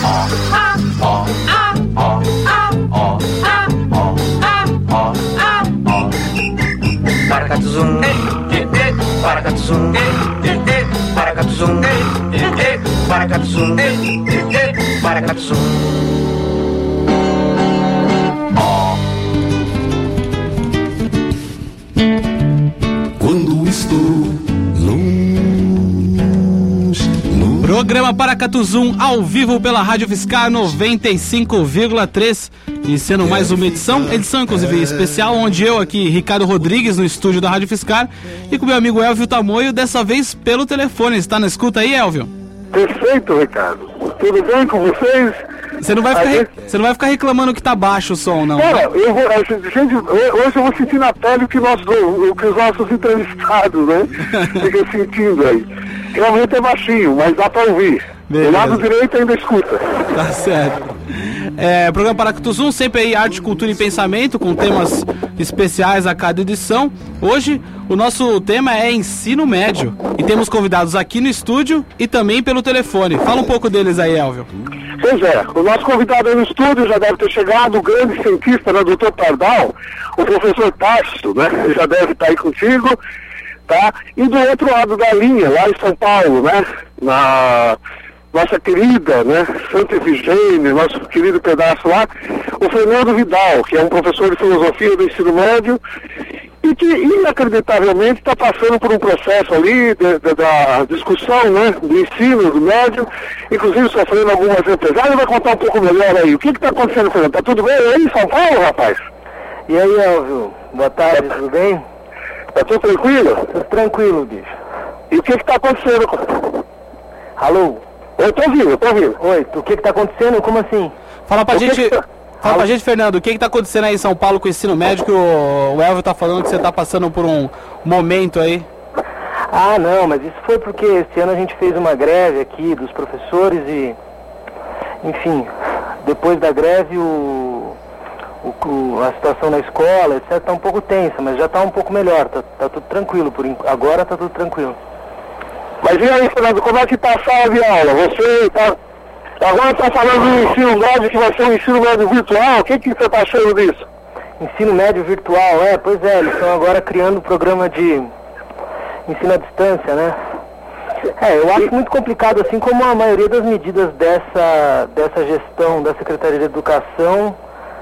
Paracatuzum, paracatuzum, paracatuzum, paracatuzum, paracatuzum. Quando estou longe. Programa Paracatuzum ao vivo pela Rádio Fiscar 95,3. Iniciando mais uma edição inclusive especial, onde eu aqui, Ricardo Rodrigues, no estúdio da Rádio Fiscar, e com meu amigo Elvio Tamoio, dessa vez pelo telefone. Está na escuta aí, Elvio? Perfeito, Ricardo. Tudo bem com vocês? Você não vai ficar reclamando que tá baixo o som, não? Cara, hoje eu vou sentir na pele o que os nossos entrevistados, né? Ficam sentindo aí. Realmente é baixinho, mas dá pra ouvir. Beleza. Do lado direito ainda escuta. Tá certo. Programa Paracatuzum, sempre aí arte, cultura e pensamento, com temas especiais a cada edição. Hoje o nosso tema é ensino médio e temos convidados aqui no estúdio e também pelo telefone. Fala um pouco deles aí, Elvio. Pois é, o nosso convidado aí no estúdio já deve ter chegado, o grande cientista, né, Dr. Pardal, o professor Tássio, né? Ele já deve estar aí contigo, tá? E do outro lado da linha, lá em São Paulo, né? Na nossa querida, né, Santa Efigênia, nosso querido pedaço lá, o Fernando Vidal, que é um professor de filosofia do ensino médio e que inacreditavelmente está passando por um processo ali da discussão, né, do ensino, do médio, inclusive sofrendo algumas represálias. Vai contar um pouco melhor aí. O que está acontecendo, Fernando? Tá tudo bem aí em São Paulo, rapaz? E aí, Elvio? Boa tarde, tudo bem? Tá tudo tranquilo? Tudo tranquilo, bicho. E o que está acontecendo? Alô? Eu tô ouvindo. Oi, o que tá acontecendo? Como assim? Fala pra gente, Fernando, o que tá acontecendo aí em São Paulo com o ensino médio, que o Elvio tá falando que você tá passando por um momento aí? Ah, não, mas isso foi porque esse ano a gente fez uma greve aqui dos professores e, enfim, depois da greve a situação na escola, etc, tá um pouco tensa, mas já tá um pouco melhor, tá tudo tranquilo, agora tá tudo tranquilo. Mas e aí, Fernando, como é que tá a sala de aula? Você agora tá falando do ensino médio, que vai ser um ensino médio virtual. O que você tá achando disso? Ensino médio virtual, pois é, eles estão agora criando um programa de ensino à distância, né? Eu acho muito complicado, assim como a maioria das medidas dessa gestão da Secretaria de Educação,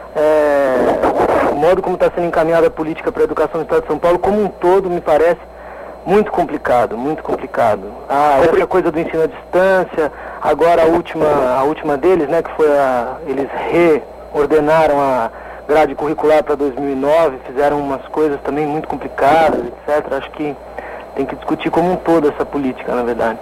o modo como está sendo encaminhada a política para a educação no Estado de São Paulo, como um todo, me parece muito complicado, muito complicado. Essa coisa do ensino à distância, agora a última deles, né, que foi eles reordenaram a grade curricular para 2009, fizeram umas coisas também muito complicadas, etc. Acho que tem que discutir como um todo essa política, na verdade.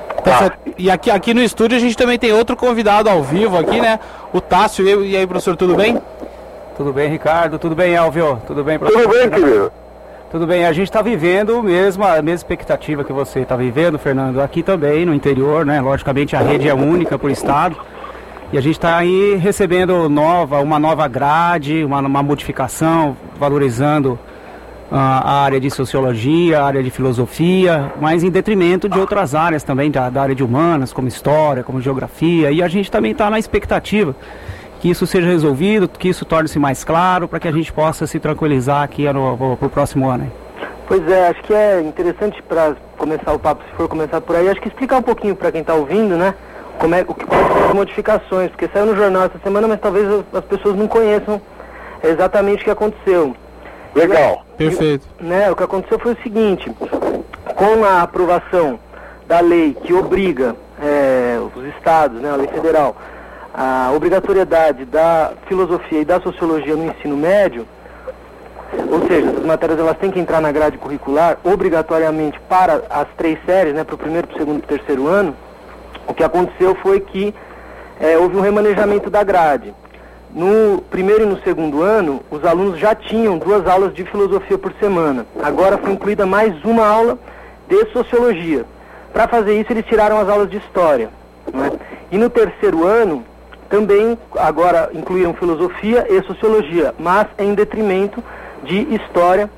E aqui no estúdio a gente também tem outro convidado ao vivo aqui, né, o Tássio. E aí, professor, tudo bem? Tudo bem, Ricardo? Tudo bem, Elvio? Tudo bem, professor? Tudo bem, querido? Tudo bem, a gente está vivendo a mesma expectativa que você está vivendo, Fernando, aqui também no interior, né? Logicamente a rede é única por estado e a gente está aí recebendo uma nova grade, uma modificação, valorizando a área de sociologia, a área de filosofia, mas em detrimento de outras áreas também, da área de humanas, como história, como geografia, e a gente também está na expectativa que isso seja resolvido, que isso torne-se mais claro, para que a gente possa se tranquilizar aqui para o próximo ano. Hein? Pois é, acho que é interessante para começar o papo, se for começar por aí, acho que explicar um pouquinho para quem está ouvindo, né, quais são as modificações, porque saiu no jornal essa semana, mas talvez as pessoas não conheçam exatamente o que aconteceu. Legal. Perfeito. O que aconteceu foi o seguinte, com a aprovação da lei que obriga os estados, né, a lei federal, a obrigatoriedade da filosofia e da sociologia no ensino médio, ou seja, essas matérias elas têm que entrar na grade curricular obrigatoriamente para as 3 séries, né, para o primeiro, para o segundo e para o terceiro ano. O que aconteceu foi que houve um remanejamento da grade. No primeiro e no segundo ano, os alunos já tinham 2 aulas de filosofia por semana. Agora foi incluída mais uma aula de sociologia. Para fazer isso, eles tiraram as aulas de história, né? E no terceiro ano, também agora incluíram filosofia e sociologia, mas em detrimento de história,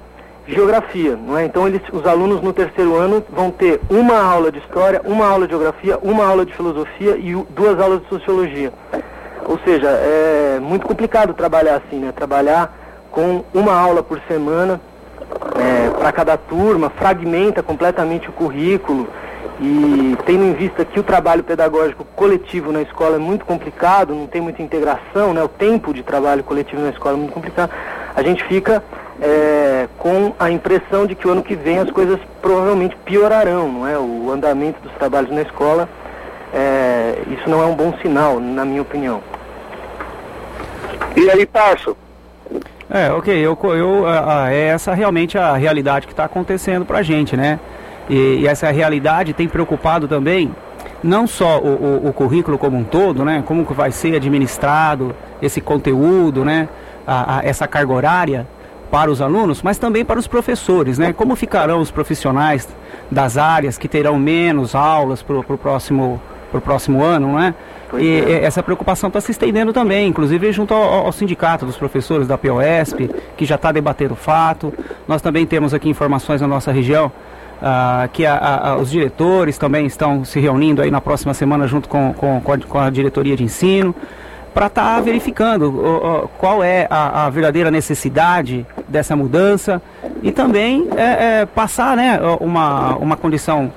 geografia, não é? Então os alunos no terceiro ano vão ter uma aula de história, uma aula de geografia, uma aula de filosofia e 2 aulas de sociologia. Ou seja, é muito complicado trabalhar assim, né? Trabalhar com uma aula por semana para cada turma, fragmenta completamente o currículo, e tendo em vista que o trabalho pedagógico coletivo na escola é muito complicado, não tem muita integração, né? O tempo de trabalho coletivo na escola é muito complicado, a gente fica com a impressão de que o ano que vem as coisas provavelmente piorarão, não é? O andamento dos trabalhos na escola, isso não é um bom sinal, na minha opinião. E aí, Tarso? Ok, essa realmente é a realidade que está acontecendo para a gente, né? E essa realidade tem preocupado também, não só o currículo como um todo, né? Como que vai ser administrado esse conteúdo, né? Essa carga horária para os alunos, mas também para os professores, né? Como ficarão os profissionais das áreas que terão menos aulas para o próximo ano, né? E essa preocupação está se estendendo também, inclusive junto ao sindicato dos professores da POSP, que já está debatendo o fato. Nós também temos aqui informações na nossa região que os diretores também estão se reunindo aí na próxima semana junto com a diretoria de ensino, para estar verificando qual é a verdadeira necessidade dessa mudança e também passar, né, uma condição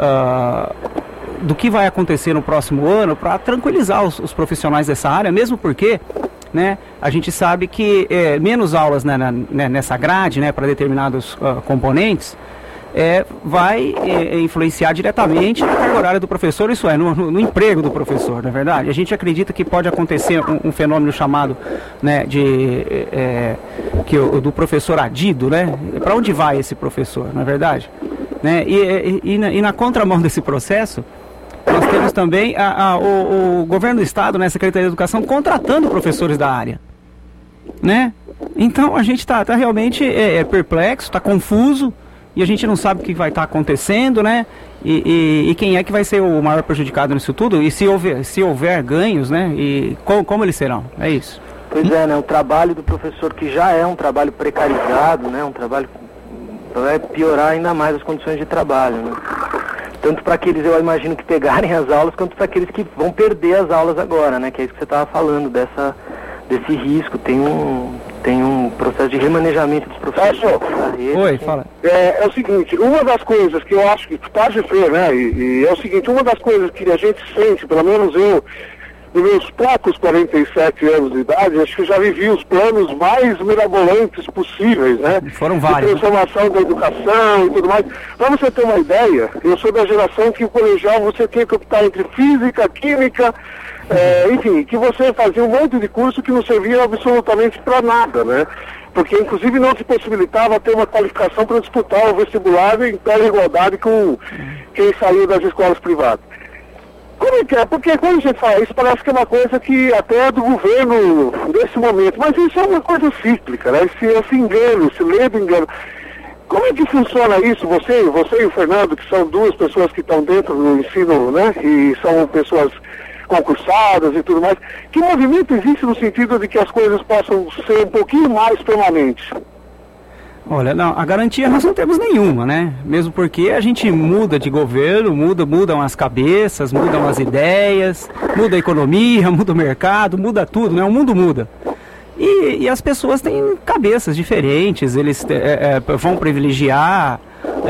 do que vai acontecer no próximo ano para tranquilizar os profissionais dessa área, mesmo porque, né, a gente sabe que menos aulas nessa grade, né, para determinados componentes, vai influenciar diretamente na carga horária do professor, isso no emprego do professor, não é verdade? A gente acredita que pode acontecer um fenômeno chamado, né, do professor adido, né? Para onde vai esse professor, não é verdade? Né? E na contramão desse processo, nós temos também o governo do estado, né, a Secretaria de Educação, contratando professores da área, né? Então a gente está realmente perplexo, está confuso, e a gente não sabe o que vai estar acontecendo, né? E quem é que vai ser o maior prejudicado nisso tudo? E se houver ganhos, né? E como eles serão? É isso. Pois é, né? O trabalho do professor, que já é um trabalho precarizado, né? Um trabalho que vai piorar ainda mais as condições de trabalho, né? Tanto para aqueles, eu imagino, que pegarem as aulas, quanto para aqueles que vão perder as aulas agora, né? Que é isso que você estava falando, desse risco. Tem um processo de remanejamento dos professores. Oi, fala. É o seguinte, uma das coisas que eu acho que pode ser, né? E é o seguinte, uma das coisas que a gente sente, pelo menos eu, nos meus poucos 47 anos de idade, acho que eu já vivi os planos mais mirabolantes possíveis, né? Foram vários. De transformação da educação e tudo mais. Para você ter uma ideia, eu sou da geração que o colegial você tinha que optar entre física, química, enfim, que você fazia um monte de curso que não servia absolutamente para nada, né? Porque inclusive não se possibilitava ter uma qualificação para disputar o vestibular em pé de igualdade com quem saiu das escolas privadas. Como é que é? Porque quando a gente fala isso, parece que é uma coisa que até é do governo nesse momento, mas isso é uma coisa cíclica, né? Esse engano, esse ledo engano. Como é que funciona isso? Você e o Fernando, que são duas pessoas que estão dentro do ensino, né? E são pessoas concursadas e tudo mais. Que movimento existe no sentido de que as coisas possam ser um pouquinho mais permanentes? Olha, não, a garantia nós não temos nenhuma, né? Mesmo porque a gente muda de governo, mudam as cabeças, mudam as ideias, muda a economia, muda o mercado, muda tudo, né? O mundo muda. E as pessoas têm cabeças diferentes, eles vão privilegiar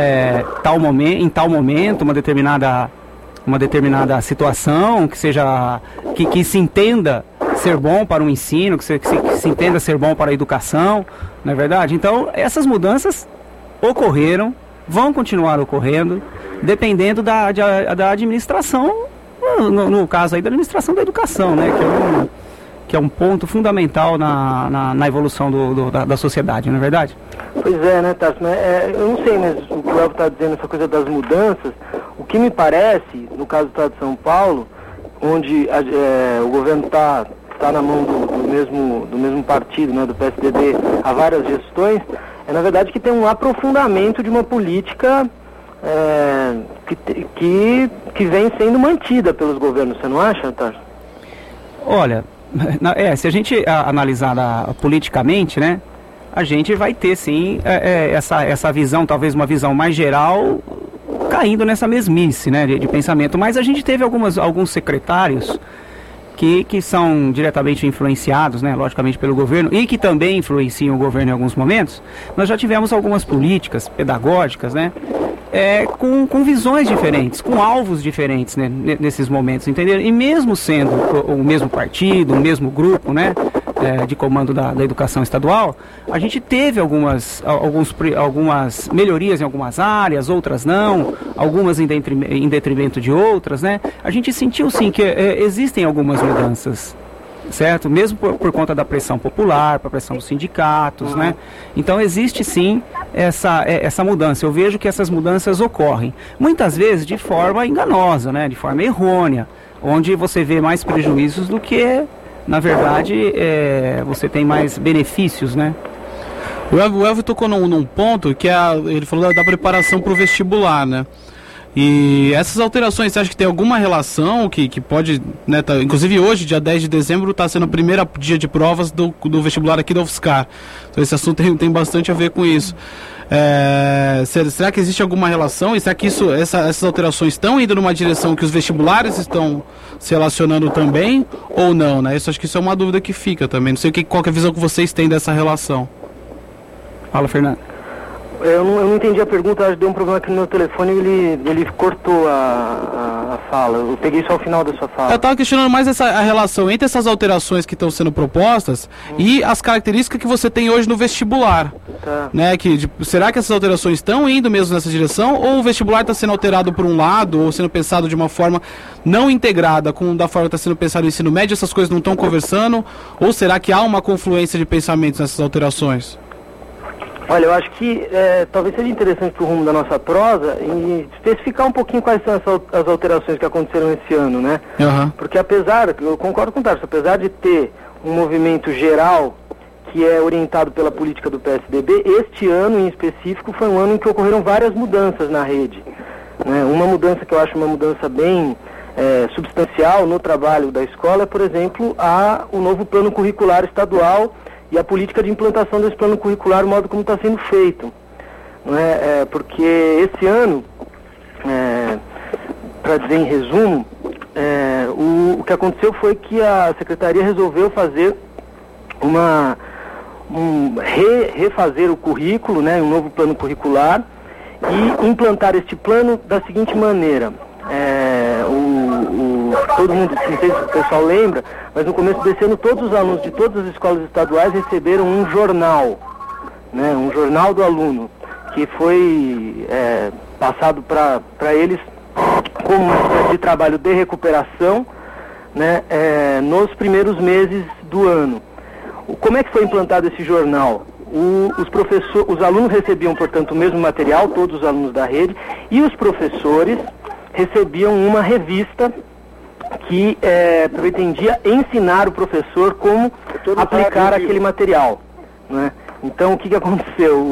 em tal momento uma determinada situação que seja que se entenda ser bom para o ensino, que se entenda ser bom para a educação, não é verdade? Então, essas mudanças ocorreram, vão continuar ocorrendo, dependendo da administração, no caso aí da administração da educação, né? Que é um ponto fundamental na evolução da sociedade, não é verdade? Pois é, né, Tarso? Eu não sei, mas o que o Elvio está dizendo, essa coisa das mudanças, o que me parece, no caso do Estado de São Paulo, onde o governo está na mão do mesmo partido, né, do PSDB, há várias gestões, na verdade que tem um aprofundamento de uma política que vem sendo mantida pelos governos, você não acha, Tarso? Olha, se a gente analisar politicamente, né, a gente vai ter sim essa visão, talvez uma visão mais geral, caindo nessa mesmice, né, de pensamento. Mas a gente teve alguns secretários que são diretamente influenciados, né, logicamente pelo governo, e que também influenciam o governo em alguns momentos. Nós já tivemos algumas políticas pedagógicas, né, com visões diferentes, com alvos diferentes, né, nesses momentos, entendeu? E mesmo sendo o mesmo partido, o mesmo grupo, né, de comando da educação estadual, a gente teve algumas melhorias em algumas áreas, outras não, algumas em detrimento de outras, né? A gente sentiu sim que existem algumas mudanças, certo? Mesmo por conta da pressão popular, para a pressão dos sindicatos, né? Então existe sim essa mudança. Eu vejo que essas mudanças ocorrem, muitas vezes de forma enganosa, né? De forma errônea, onde você vê mais prejuízos do que, na verdade, você tem mais benefícios, né? O Elvio tocou num ponto que ele falou da preparação para o vestibular, né? E essas alterações, você acha que tem alguma relação que pode, né, inclusive hoje, dia 10 de dezembro, está sendo o primeiro dia de provas do vestibular aqui da UFSCar. Então esse assunto tem bastante a ver com isso. Será que existe alguma relação? E será que essas alterações estão indo numa direção que os vestibulares estão se relacionando também ou não, né? Acho que isso é uma dúvida que fica também. Não sei qual que é a visão que vocês têm dessa relação. Fala, Fernando. Eu não entendi a pergunta, acho que deu um problema aqui no meu telefone e ele cortou a fala. Eu peguei só o final da sua fala. Eu estava questionando mais a relação entre essas alterações que estão sendo propostas e as características que você tem hoje no vestibular. Tá. Né? Será que essas alterações estão indo mesmo nessa direção ou o vestibular está sendo alterado por um lado ou sendo pensado de uma forma não integrada com da forma que está sendo pensado no ensino médio, essas coisas não estão conversando? Ou será que há uma confluência de pensamentos nessas alterações? Olha, eu acho que talvez seja interessante para o rumo da nossa prosa e especificar um pouquinho quais são as alterações que aconteceram esse ano, né? Uhum. Porque eu concordo com o Tarso, apesar de ter um movimento geral que é orientado pela política do PSDB, este ano em específico foi um ano em que ocorreram várias mudanças na rede, né? Uma mudança que eu acho uma mudança bem substancial no trabalho da escola é, por exemplo, o novo plano curricular estadual e a política de implantação desse plano curricular, o modo como está sendo feito. Não é? Porque esse ano, para dizer em resumo, o que aconteceu foi que a Secretaria resolveu fazer refazer o currículo, né, um novo plano curricular, e implantar este plano da seguinte maneira. Todo mundo, não sei se o pessoal lembra, mas no começo desse ano todos os alunos de todas as escolas estaduais receberam um jornal, né, um jornal do aluno, que foi passado para eles como uma espécie de trabalho de recuperação, né, nos primeiros meses do ano. Como é que foi implantado esse jornal? Os alunos recebiam, portanto, o mesmo material, todos os alunos da rede, e os professores recebiam uma revista que pretendia ensinar o professor como aplicar aquele material, né? Então, o que aconteceu?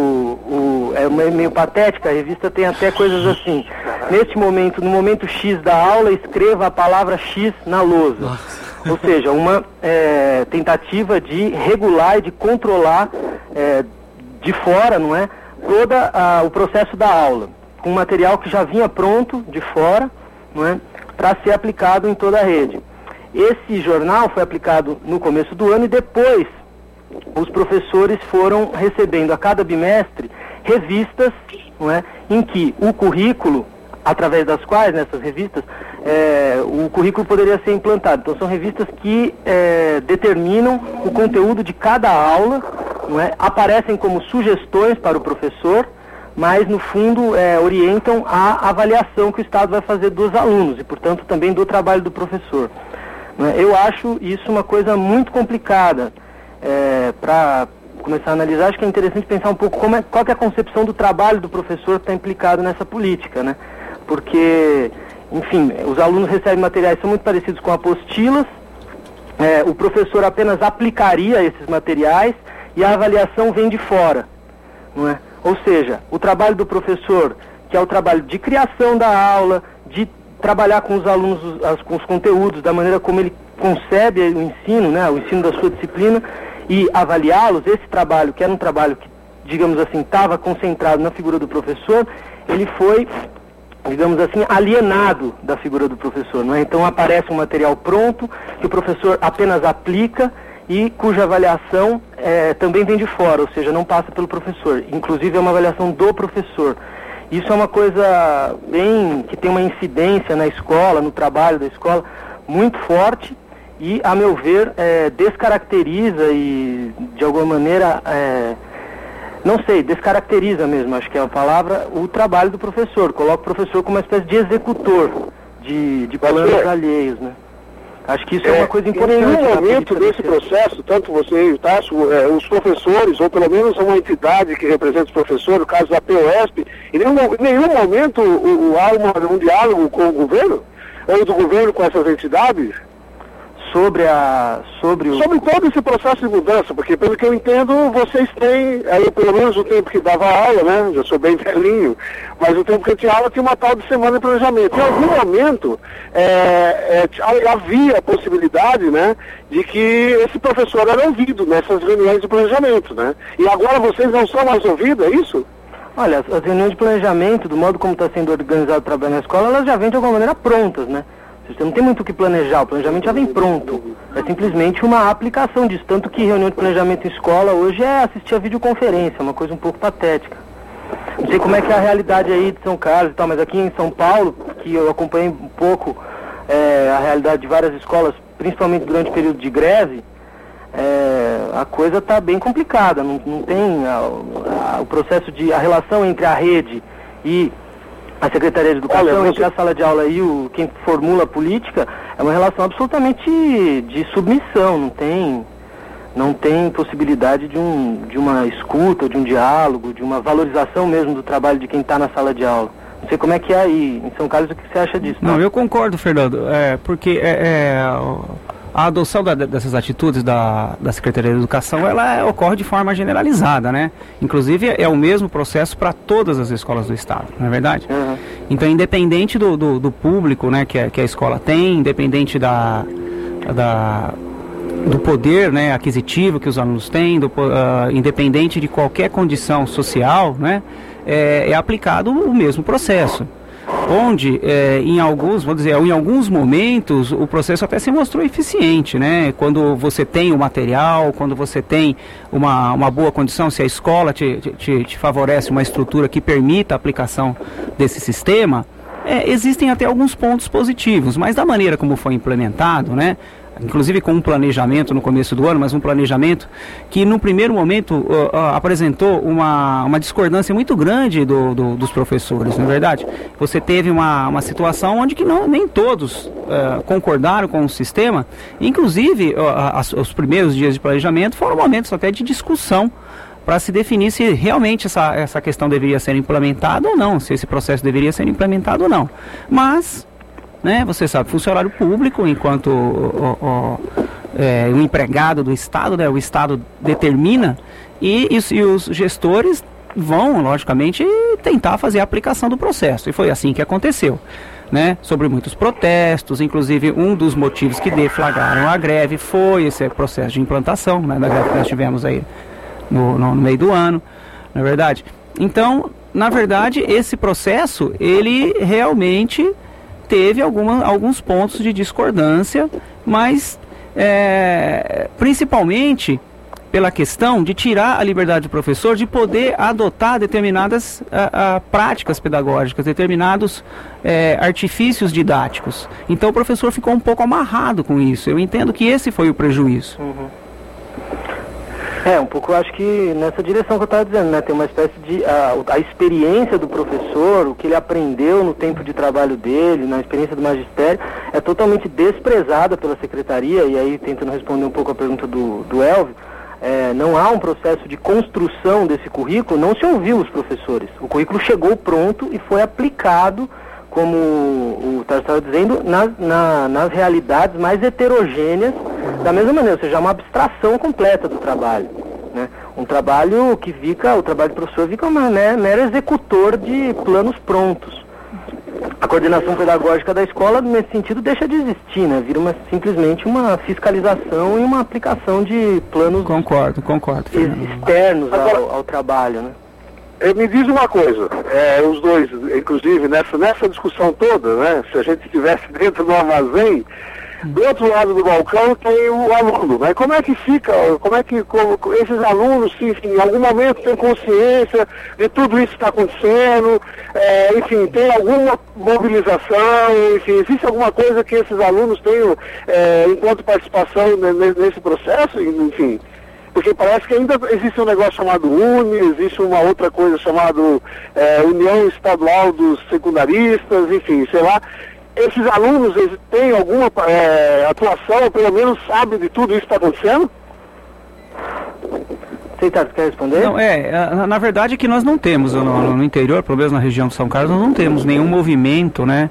É meio patética, a revista tem até coisas assim. Neste momento, no momento X da aula, escreva a palavra X na lousa. Ou seja, uma tentativa de regular e de controlar de fora, não é, todo o processo da aula, com material que já vinha pronto de fora, não é, para ser aplicado em toda a rede. Esse jornal foi aplicado no começo do ano e depois os professores foram recebendo a cada bimestre revistas, não é, em que o currículo, através das quais, nessas revistas, o currículo poderia ser implantado. Então são revistas que determinam o conteúdo de cada aula, não é, aparecem como sugestões para o professor, mas no fundo orientam a avaliação que o Estado vai fazer dos alunos e, portanto, também do trabalho do professor. Eu acho isso uma coisa muito complicada. Para começar a analisar, acho que é interessante pensar um pouco qual que é a concepção do trabalho do professor que está implicado nessa política, né? Porque, enfim, os alunos recebem materiais que são muito parecidos com apostilas, o professor apenas aplicaria esses materiais e a avaliação vem de fora, não é? Ou seja, o trabalho do professor, que é o trabalho de criação da aula, de trabalhar com os alunos, com os conteúdos, da maneira como ele concebe o ensino, né, o ensino da sua disciplina, e avaliá-los, esse trabalho, que era um trabalho que, digamos assim, estava concentrado na figura do professor, ele foi, digamos assim, alienado da figura do professor, não é? Então aparece um material pronto, que o professor apenas aplica e cuja avaliação também vem de fora, ou seja, não passa pelo professor. Inclusive é uma avaliação do professor. Isso é uma coisa bem que tem uma incidência na escola, no trabalho da escola, muito forte e, a meu ver, descaracteriza e, de alguma maneira, não sei, descaracteriza mesmo, acho que é a palavra, o trabalho do professor. Coloca o professor como uma espécie de executor de planos alheios, né? Acho que isso é uma coisa importante. Em nenhum momento desse processo, tanto você e o Tasso, os professores, ou pelo menos uma entidade que representa os professores, no caso da POSP, em nenhum momento há um diálogo com o governo? Ou do governo com essas entidades? Sobre todo esse processo de mudança, porque pelo que eu entendo, vocês têm, aí pelo menos o tempo que dava aula, né, já sou bem velhinho, mas o tempo que eu tinha aula tinha uma tal de semana de planejamento. Em algum momento havia a possibilidade, né, de que esse professor era ouvido nessas reuniões de planejamento, né, e agora vocês não são mais ouvidos, é isso? Olha, as reuniões de planejamento, do modo como está sendo organizado o trabalho na escola, elas já vêm de alguma maneira prontas, né? Você não tem muito o que planejar, o planejamento já vem pronto. É simplesmente uma aplicação disso. Tanto que reunião de planejamento em escola hoje é assistir a videoconferência, uma coisa um pouco patética. Não sei como é que é a realidade aí de São Carlos e tal, mas aqui em São Paulo, que eu acompanhei um pouco a realidade de várias escolas, principalmente durante o período de greve, a coisa está bem complicada. Não tem o processo de... a relação entre a rede e a Secretaria de Educação, entre a sala de aula e quem formula a política, é uma relação absolutamente de submissão, não tem possibilidade de uma escuta, de um diálogo, de uma valorização mesmo do trabalho de quem está na sala de aula. Não sei como é que é aí em São Carlos, o que você acha disso? Não, eu concordo, Fernando, porque a adoção dessas atitudes da Secretaria de Educação, ela ocorre de forma generalizada, né? Inclusive é o mesmo processo para todas as escolas do Estado, não é verdade? Uhum. Então, independente do público, né, que a escola tem, independente do poder, né, aquisitivo que os alunos têm, independente de qualquer condição social, né, é aplicado o mesmo processo. Onde, em alguns momentos, o processo até se mostrou eficiente, né? Quando você tem o material, quando você tem uma boa condição, se a escola te favorece uma estrutura que permita a aplicação desse sistema, existem até alguns pontos positivos, mas da maneira como foi implementado, né? Inclusive com um planejamento no começo do ano, mas um planejamento que no primeiro momento apresentou uma discordância muito grande dos professores, não é verdade? Você teve uma situação onde que nem todos concordaram com o sistema, inclusive os primeiros dias de planejamento foram momentos até de discussão para se definir se realmente essa questão deveria ser implementada ou não, se esse processo deveria ser implementado ou não. Mas... né, você sabe, funcionário público, enquanto o empregado do Estado, né, o Estado determina e os gestores vão, logicamente, tentar fazer a aplicação do processo. E foi assim que aconteceu, né, sobre muitos protestos, inclusive um dos motivos que deflagraram a greve foi esse processo de implantação, né, da greve que nós tivemos aí no meio do ano, não é verdade? Então, na verdade, esse processo, ele realmente... teve alguns pontos de discordância, mas principalmente pela questão de tirar a liberdade do professor de poder adotar determinadas práticas pedagógicas, determinados artifícios didáticos. Então o professor ficou um pouco amarrado com isso. Eu entendo que esse foi o prejuízo. Uhum. Um pouco, eu acho que nessa direção que eu estava dizendo, né? Tem uma espécie de... a experiência do professor, o que ele aprendeu no tempo de trabalho dele, na experiência do magistério, é totalmente desprezada pela secretaria, e aí tentando responder um pouco a pergunta do Elvio, não há um processo de construção desse currículo, não se ouviu os professores. O currículo chegou pronto e foi aplicado, como o Tarso estava dizendo, nas realidades mais heterogêneas, da mesma maneira, ou seja, uma abstração completa do trabalho, né? Um trabalho o trabalho do professor fica um mero executor de planos prontos. a coordenação pedagógica da escola, nesse sentido, deixa de existir, né? Vira simplesmente uma fiscalização e uma aplicação de planos Concordo. externos ao trabalho, né? Me diz uma coisa, os dois, inclusive, nessa discussão toda, né? Se a gente estivesse dentro do armazém, do outro lado do balcão tem o aluno, né? Como é que fica, como esses alunos, enfim, em algum momento têm consciência de tudo isso que está acontecendo, enfim, tem alguma mobilização, enfim, existe alguma coisa que esses alunos tenham enquanto participação nesse processo, enfim? Porque parece que ainda existe um negócio chamado UNE, existe uma outra coisa chamada União Estadual dos Secundaristas, enfim, sei lá. Esses alunos, eles têm alguma atuação, ou pelo menos sabem de tudo isso que está acontecendo? Você quer responder? Não, na verdade é que nós não temos, no interior, pelo menos na região de São Carlos, nós não temos nenhum movimento, né,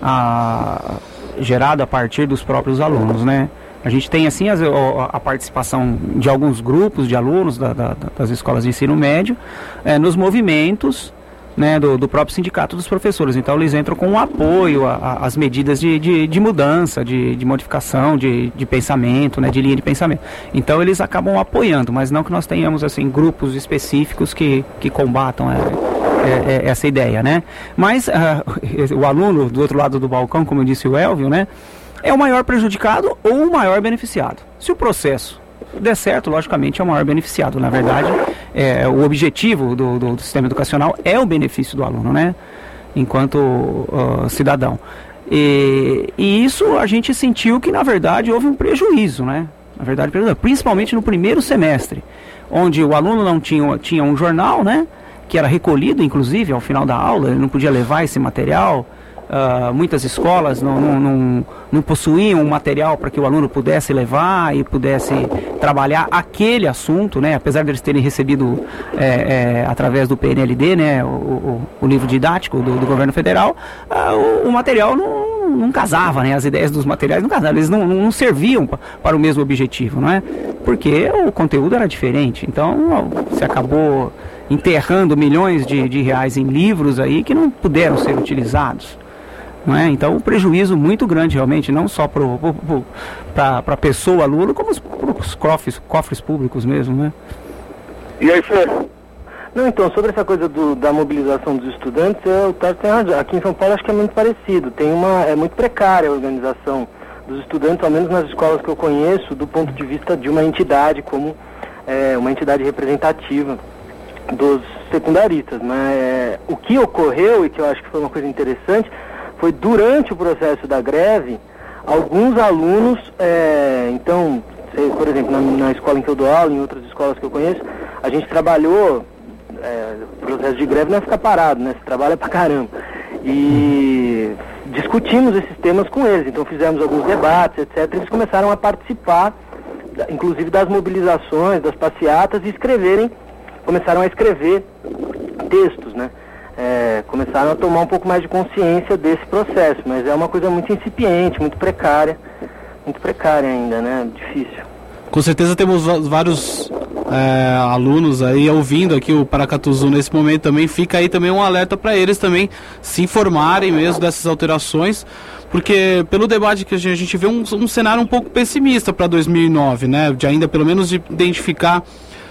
gerado a partir dos próprios alunos, né? A gente tem, assim, a participação de alguns grupos de alunos das escolas de ensino médio nos movimentos, né, do próprio sindicato dos professores. Então, eles entram com um apoio às medidas de mudança, de modificação, de pensamento, né, de linha de pensamento. Então, eles acabam apoiando, mas não que nós tenhamos, assim, grupos específicos que combatam essa ideia, né? Mas o aluno do outro lado do balcão, como eu disse o Elvio, né, é o maior prejudicado ou o maior beneficiado. Se o processo der certo, logicamente é o maior beneficiado. Na verdade, o objetivo do sistema educacional é o benefício do aluno, né? Enquanto cidadão. E isso a gente sentiu que, na verdade, houve um prejuízo, né? Na verdade, principalmente no primeiro semestre, onde o aluno não tinha um jornal, né? Que era recolhido, inclusive, ao final da aula, ele não podia levar esse material. Muitas escolas não possuíam um material para que o aluno pudesse levar e pudesse trabalhar aquele assunto, né? Apesar de eles terem recebido através do PNLD, né? O livro didático do governo federal, o material não casava, né? As ideias dos materiais não casavam, eles não serviam para o mesmo objetivo, não é? Porque o conteúdo era diferente. Então se acabou enterrando milhões de reais em livros aí que não puderam ser utilizados. Não é? Então, um prejuízo muito grande, realmente, não só para a pessoa, aluno, como para os cofres públicos mesmo, né? E aí, Fê? Não, então, sobre essa coisa da mobilização dos estudantes, o Tarso tem razão. Aqui em São Paulo acho que é muito parecido. É muito precária a organização dos estudantes, ao menos nas escolas que eu conheço, do ponto de vista de uma entidade como uma entidade representativa dos secundaristas. Mas o que ocorreu, e que eu acho que foi uma coisa interessante, foi durante o processo da greve, alguns alunos, então, por exemplo, na escola em que eu dou aula, em outras escolas que eu conheço, a gente trabalhou, o processo de greve não é ficar parado, né? Você trabalha pra caramba. E discutimos esses temas com eles, então fizemos alguns debates, etc. Eles começaram a participar, inclusive das mobilizações, das passeatas, e começaram a escrever textos, né? Começaram a tomar um pouco mais de consciência desse processo, mas é uma coisa muito incipiente, muito precária ainda, né? Difícil. Com certeza temos vários alunos aí ouvindo aqui o Paracatu Zoom nesse momento também. Fica aí também um alerta para eles também se informarem mesmo dessas alterações, porque pelo debate que a gente vê um cenário um pouco pessimista para 2009, né? De ainda pelo menos de identificar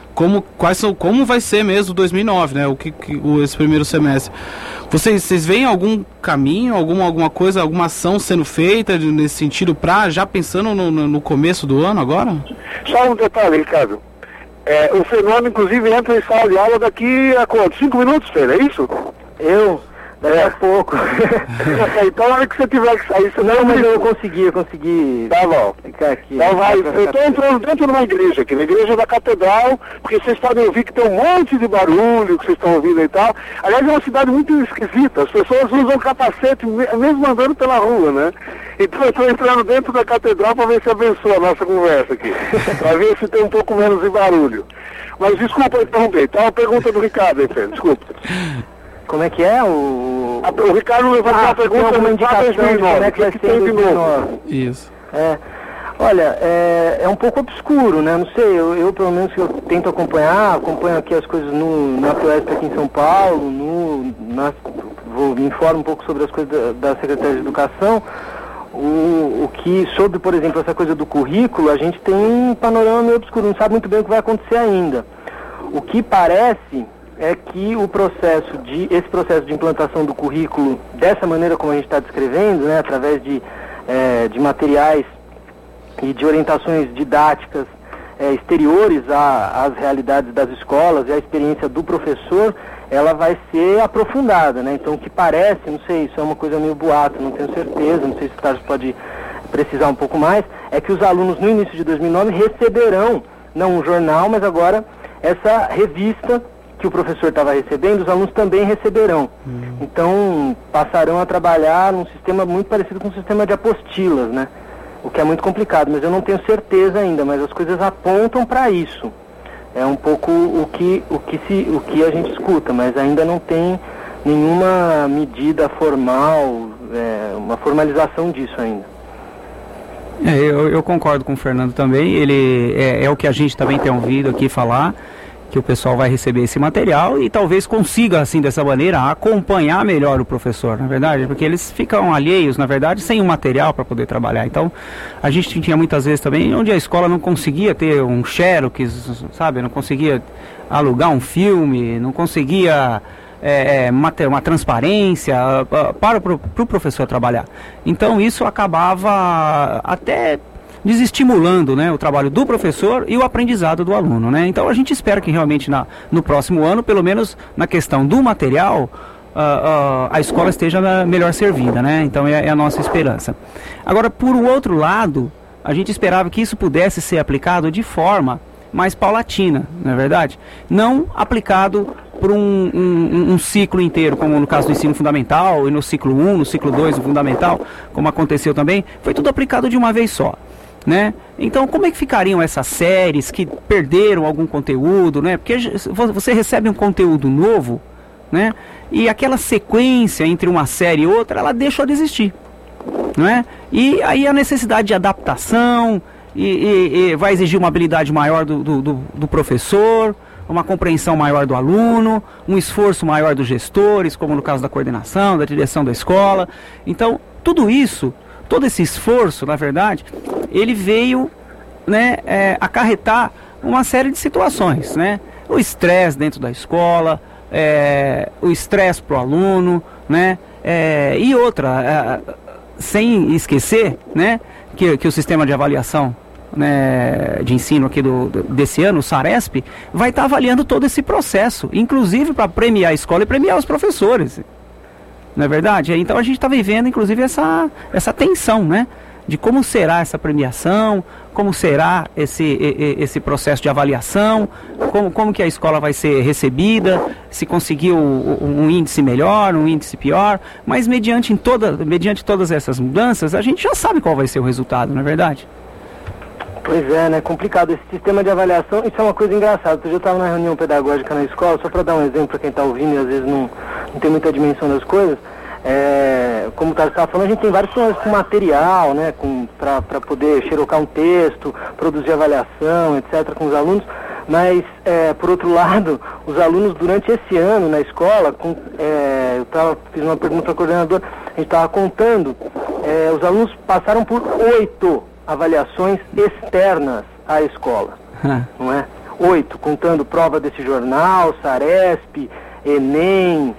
como vai ser mesmo 2009, né? Esse primeiro semestre. Vocês veem algum caminho, alguma coisa, alguma ação sendo feita nesse sentido, já pensando no começo do ano agora? Só um detalhe, Ricardo. O Fernando, inclusive, entra em sala de aula daqui a quanto? 5 minutos, Fer, é isso? Daqui a pouco. Então, na hora que você tiver que sair, você não, mas eu consegui. Tá bom. Ficar aqui. Então eu estou entrando dentro de uma igreja aqui, na igreja da Catedral, porque vocês podem ouvir que tem um monte de barulho que vocês estão ouvindo e tal. Aliás, é uma cidade muito esquisita, as pessoas usam capacete mesmo andando pela rua, né? Então eu estou entrando dentro da Catedral para ver se abençoa a nossa conversa aqui, para ver se tem um pouco menos de barulho. Mas desculpa interromper, então a pergunta do Ricardo aí, Fê, desculpa. Como é que é o Ricardo levantou a pergunta uma indicação de como é que vai ser em 2009. Isso. Olha, é um pouco obscuro, né? Não sei, eu pelo menos que eu tento acompanho aqui as coisas na Floresta aqui em São Paulo, me informo um pouco sobre as coisas da Secretaria de Educação, sobre, por exemplo, essa coisa do currículo, a gente tem um panorama meio obscuro, não sabe muito bem o que vai acontecer ainda. O que parece é que esse processo de implantação do currículo, dessa maneira como a gente está descrevendo, né, através de materiais e de orientações didáticas exteriores às realidades das escolas e à experiência do professor, ela vai ser aprofundada, né? Então, o que parece, não sei, isso é uma coisa meio boato, não tenho certeza, não sei se o Tarso pode precisar um pouco mais, é que os alunos no início de 2009 receberão, não um jornal, mas agora essa revista que o professor estava recebendo, os alunos também receberão. Então, passarão a trabalhar num sistema muito parecido com o sistema de apostilas, né? O que é muito complicado, mas eu não tenho certeza ainda, mas as coisas apontam para isso. É um pouco o que a gente escuta, mas ainda não tem nenhuma medida formal, uma formalização disso ainda. Eu concordo com o Fernando também. Ele é o que a gente também tem ouvido aqui falar, que o pessoal vai receber esse material e talvez consiga, assim, dessa maneira, acompanhar melhor o professor, na verdade, porque eles ficam alheios, na verdade, sem um material para poder trabalhar. Então, a gente tinha muitas vezes também, onde a escola não conseguia ter um xerox, sabe, não conseguia alugar um filme, não conseguia uma transparência para o professor trabalhar. Então, isso acabava até desestimulando, né, o trabalho do professor e o aprendizado do aluno, né? Então a gente espera que realmente no próximo ano, pelo menos na questão do material, a escola esteja melhor servida, né? Então é a nossa esperança. Agora, por outro lado, a gente esperava que isso pudesse ser aplicado de forma mais paulatina, não é verdade? Não aplicado por um ciclo inteiro, como no caso do ensino fundamental, e no ciclo 1, no ciclo 2 do fundamental, como aconteceu também, foi tudo aplicado de uma vez só, né? Então, como é que ficariam essas séries que perderam algum conteúdo, né? Porque você recebe um conteúdo novo, né? E aquela sequência entre uma série e outra, ela deixa de existir, não é? E aí a necessidade de adaptação e vai exigir uma habilidade maior do professor, uma compreensão maior do aluno, um esforço maior dos gestores, como no caso da coordenação, da direção da escola. Então, tudo isso, todo esse esforço, na verdade, ele veio, né, acarretar uma série de situações, né? O estresse dentro da escola, o estresse para o aluno, né? E outra, sem esquecer, né, que o sistema de avaliação, né, de ensino aqui desse ano, o SARESP, vai estar avaliando todo esse processo, inclusive para premiar a escola e premiar os professores, não é verdade? Então a gente está vivendo, inclusive, essa tensão, né, de como será essa premiação, como será esse processo de avaliação, como que a escola vai ser recebida, se conseguiu um índice melhor, um índice pior, mas mediante todas essas mudanças, a gente já sabe qual vai ser o resultado, não é verdade? Pois é, né? Complicado. Esse sistema de avaliação, isso é uma coisa engraçada. Outro dia eu estava na reunião pedagógica na escola, só para dar um exemplo para quem está ouvindo e às vezes não tem muita dimensão das coisas. Como o Tarso estava falando, a gente tem vários problemas com material, né? Para poder xerocar um texto, produzir avaliação, etc., com os alunos. Mas, por outro lado, os alunos durante esse ano na escola, fiz uma pergunta para a coordenadora, a gente estava contando, os alunos passaram por 8 avaliações externas à escola, não é? 8, contando prova desse jornal, SARESP, ENEM,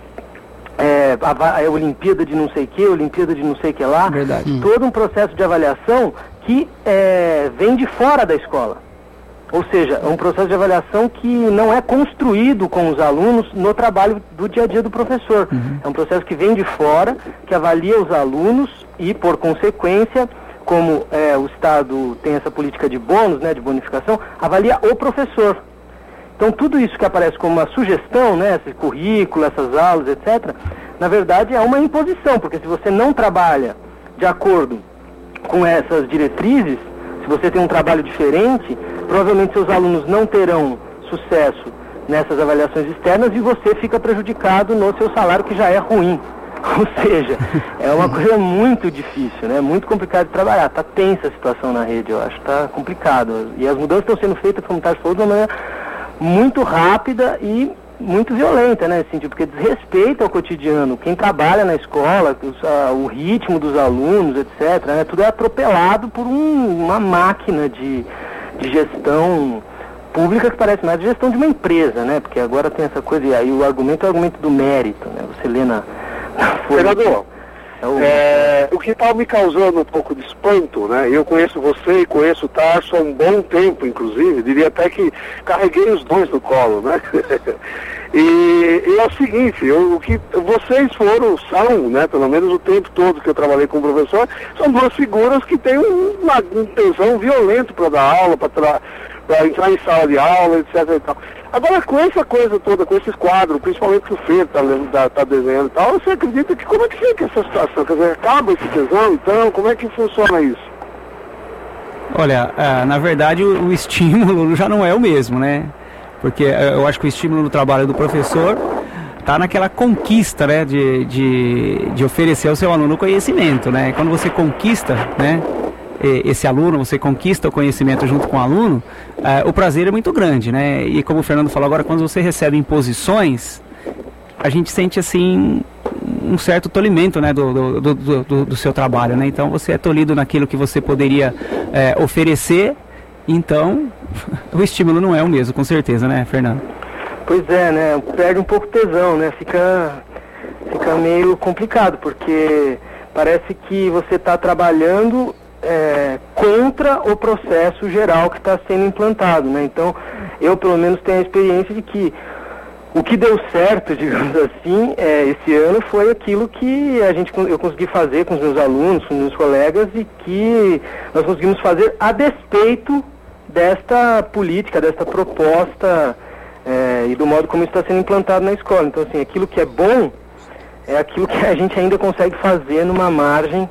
a Olimpíada de não sei o que, Olimpíada de não sei o que lá. Verdade. Todo um processo de avaliação que vem de fora da escola. Ou seja, é um processo de avaliação que não é construído com os alunos no trabalho do dia a dia do professor. É um processo que vem de fora, que avalia os alunos e, por consequência, como o Estado tem essa política de bônus, né, de bonificação, avalia o professor. Então, tudo isso que aparece como uma sugestão, né, esse currículo, essas aulas, etc., na verdade é uma imposição, porque se você não trabalha de acordo com essas diretrizes, se você tem um trabalho diferente, provavelmente seus alunos não terão sucesso nessas avaliações externas e você fica prejudicado no seu salário, que já é ruim. Ou seja, é uma coisa muito difícil, né? Muito complicado de trabalhar. Está tensa a situação na rede, eu acho. Está complicado. E as mudanças estão sendo feitas, como o Tarso falou, de uma maneira muito rápida e muito violenta, né, assim, porque desrespeita o cotidiano, quem trabalha na escola, o ritmo dos alunos, etc., né, tudo é atropelado por uma máquina de gestão pública que parece mais gestão de uma empresa, né, porque agora tem essa coisa, e aí o argumento é o argumento do mérito, né, você lê na folha. Senador, o que está me causando um pouco de espanto, né? Eu conheço você e conheço o Tarso há um bom tempo, inclusive, diria até que carreguei os dois no colo, né? e é o seguinte, o que vocês são, né? Pelo menos o tempo todo que eu trabalhei com o professor, são duas figuras que têm um tesão violento para dar aula, para entrar em sala de aula, etc. e tal. Agora, com essa coisa toda, com esses quadros, principalmente que o Fer tá desenhando e tal, você acredita que como é que fica essa situação? Quer dizer, acaba esse tesão, então, como é que funciona isso? Olha, na verdade o estímulo já não é o mesmo, né? Porque eu acho que o estímulo no trabalho do professor está naquela conquista, né, de oferecer ao seu aluno conhecimento, né? Quando você conquista, né, esse aluno, você conquista o conhecimento junto com o aluno, o prazer é muito grande, né? E como o Fernando falou agora, quando você recebe imposições, a gente sente assim um certo tolimento, né, do seu trabalho, né? Então você é tolhido naquilo que você poderia oferecer, então o estímulo não é o mesmo, com certeza, né, Fernando? Pois é, né? Perde um pouco o tesão, né? Fica meio complicado, porque parece que você está trabalhando contra o processo geral que está sendo implantado, né? Então, eu pelo menos tenho a experiência de que o que deu certo, digamos assim, esse ano foi aquilo que eu consegui fazer com os meus alunos, com os meus colegas, e que nós conseguimos fazer a despeito desta política, desta proposta e do modo como isso está sendo implantado na escola. Então, assim, aquilo que é bom é aquilo que a gente ainda consegue fazer numa margem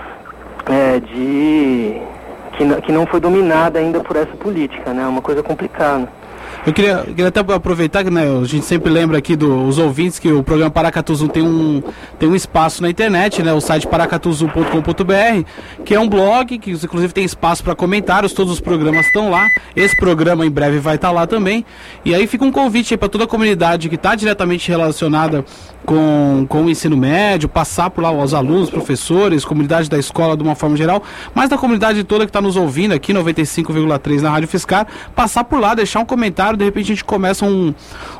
que não foi dominada ainda por essa política, né? É uma coisa complicada. Eu queria até aproveitar que, né, a gente sempre lembra aqui dos ouvintes que o programa Paracatu Zoom tem um espaço na internet, né, o site paracatuzum.com.br, que é um blog que inclusive tem espaço para comentários, todos os programas estão lá, esse programa em breve vai estar lá também, e aí fica um convite para toda a comunidade que está diretamente relacionada com o ensino médio, passar por lá os alunos, professores, comunidade da escola de uma forma geral, mas da comunidade toda que está nos ouvindo aqui, 95,3 na Rádio Fiscar, passar por lá, deixar um comentário, de repente a gente começa um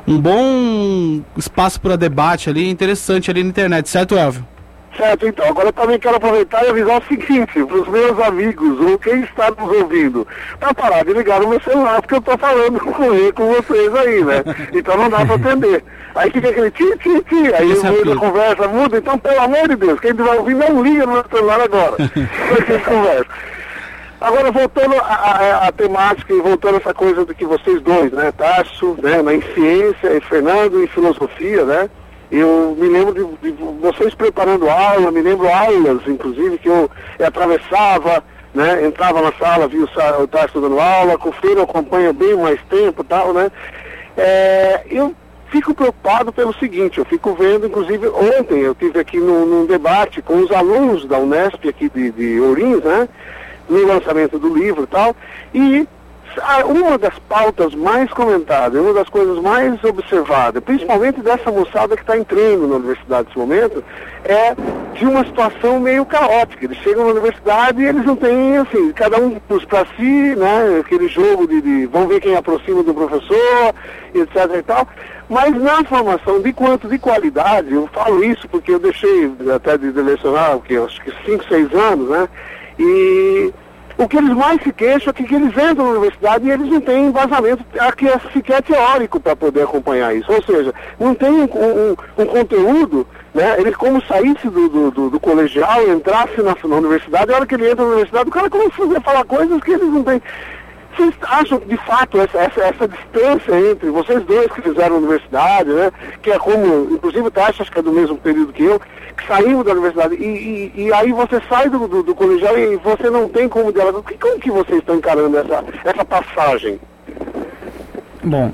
bom espaço para debate ali, interessante ali na internet, certo, Elvio? Certo, então, agora eu também quero aproveitar e avisar o seguinte, para os meus amigos, ou quem está nos ouvindo, para parar de ligar no meu celular, porque eu estou falando com vocês aí, né? Então não dá para atender. Aí fica aquele ti, aí a conversa muda, então pelo amor de Deus, quem vai ouvir não liga no meu celular agora. Depois que a gente conversa. Agora, voltando à temática e voltando a essa coisa do que vocês dois, né, Tarso, né, em ciência, e Fernando em filosofia, né, eu me lembro de vocês preparando aula, me lembro aulas, inclusive, que eu atravessava, né, entrava na sala, via o Tarso dando aula, com o Freire eu acompanho bem mais tempo e tal, né, eu fico preocupado pelo seguinte, eu fico vendo, inclusive, ontem eu tive aqui num debate com os alunos da Unesp aqui de Ourinhos, né, no lançamento do livro e tal, e uma das pautas mais comentadas, uma das coisas mais observadas, principalmente dessa moçada que está entrando na universidade nesse momento, é de uma situação meio caótica. Eles chegam na universidade e eles não têm, assim, cada um para si, né, aquele jogo de vamos ver quem aproxima do professor, etc e tal, mas na formação de quanto de qualidade, eu falo isso porque eu deixei até de lecionar, acho que 5, 6 anos, né, e o que eles mais se queixam é que eles entram na universidade e eles não têm embasamento sequer teórico para poder acompanhar isso. Ou seja, não tem um conteúdo, né? Ele como saísse do colegial, entrasse na universidade, a hora que ele entra na universidade, o cara começa a falar coisas que eles não têm. Vocês acham que, de fato, essa distância entre vocês dois que fizeram a universidade, né, que é como, inclusive o Tacho, acho que é do mesmo período que eu, que saímos da universidade, e aí você sai do colegial e você não tem como dialogar. Como que vocês estão encarando essa passagem? Bom,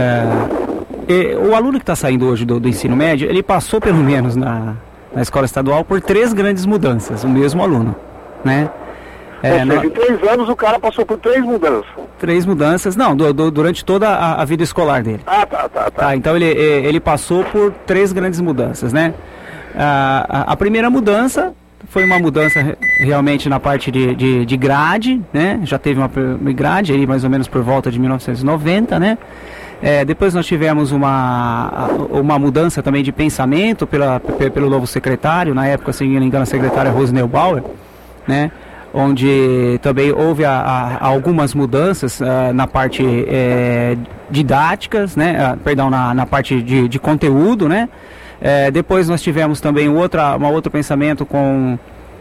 o aluno que está saindo hoje do ensino médio, ele passou pelo menos na escola estadual por 3 grandes mudanças, o mesmo aluno, né? Em 3 anos o cara passou por 3 mudanças. 3 mudanças, não, durante toda a vida escolar dele. Tá, então ele passou por 3 grandes mudanças, né? A primeira mudança foi uma mudança realmente na parte de grade, né? Já teve uma grade aí mais ou menos por volta de 1990, né? Depois nós tivemos uma mudança também de pensamento pelo novo secretário, na época, se não me engano, a secretária Rose Neubauer, né? Onde também houve algumas mudanças na parte didáticas, né? Perdão, na parte de conteúdo, né? Depois nós tivemos também um outro pensamento com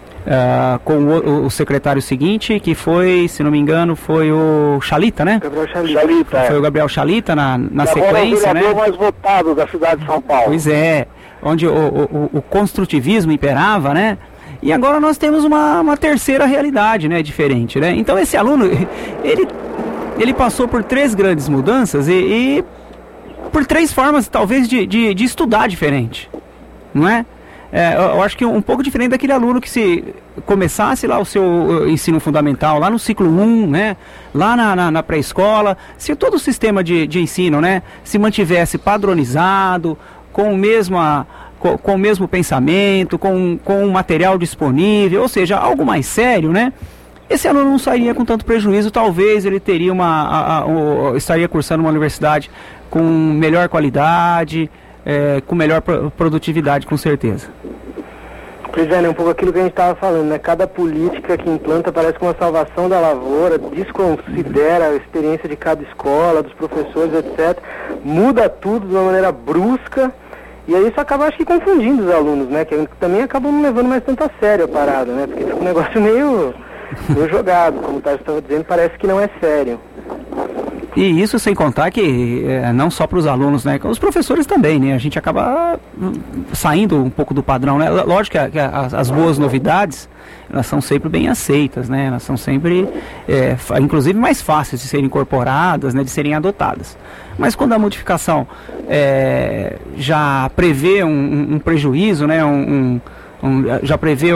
o secretário seguinte, que foi, se não me engano, foi o Chalita, né? Gabriel Chalita. Foi o Gabriel Chalita na sequência, agora né? o mais votado da cidade de São Paulo. Pois é, onde o construtivismo imperava, né? E agora nós temos uma terceira realidade, né? Diferente, né? Então esse aluno, ele passou por 3 grandes mudanças e por 3 formas, talvez, de estudar diferente, não é? Eu acho que um pouco diferente daquele aluno que se começasse lá o seu ensino fundamental, lá no ciclo 1, né? Lá na pré-escola, se todo o sistema de ensino, né? Se mantivesse padronizado, com o mesmo pensamento, com o material disponível, ou seja, algo mais sério, né? Esse aluno não sairia com tanto prejuízo, talvez ele teria estaria cursando uma universidade com melhor qualidade, com melhor produtividade, com certeza. Pois é, né, um pouco aquilo que a gente estava falando, né? Cada política que implanta parece que uma salvação da lavoura, desconsidera a experiência de cada escola, dos professores, etc. Muda tudo de uma maneira brusca, e aí isso acaba, acho que, confundindo os alunos, né? Que também acabam não levando mais tanto a sério a parada, né? Porque fica um negócio meio jogado, como o Tarso estava dizendo, parece que não é sério. E isso sem contar que não só para os alunos, né? Os professores também, né? A gente acaba saindo um pouco do padrão, né? Lógico que as boas novidades, elas são sempre bem aceitas, né? Elas são sempre, inclusive, mais fáceis de serem incorporadas, né? De serem adotadas. Mas quando a modificação já prevê um prejuízo, né? Já prevê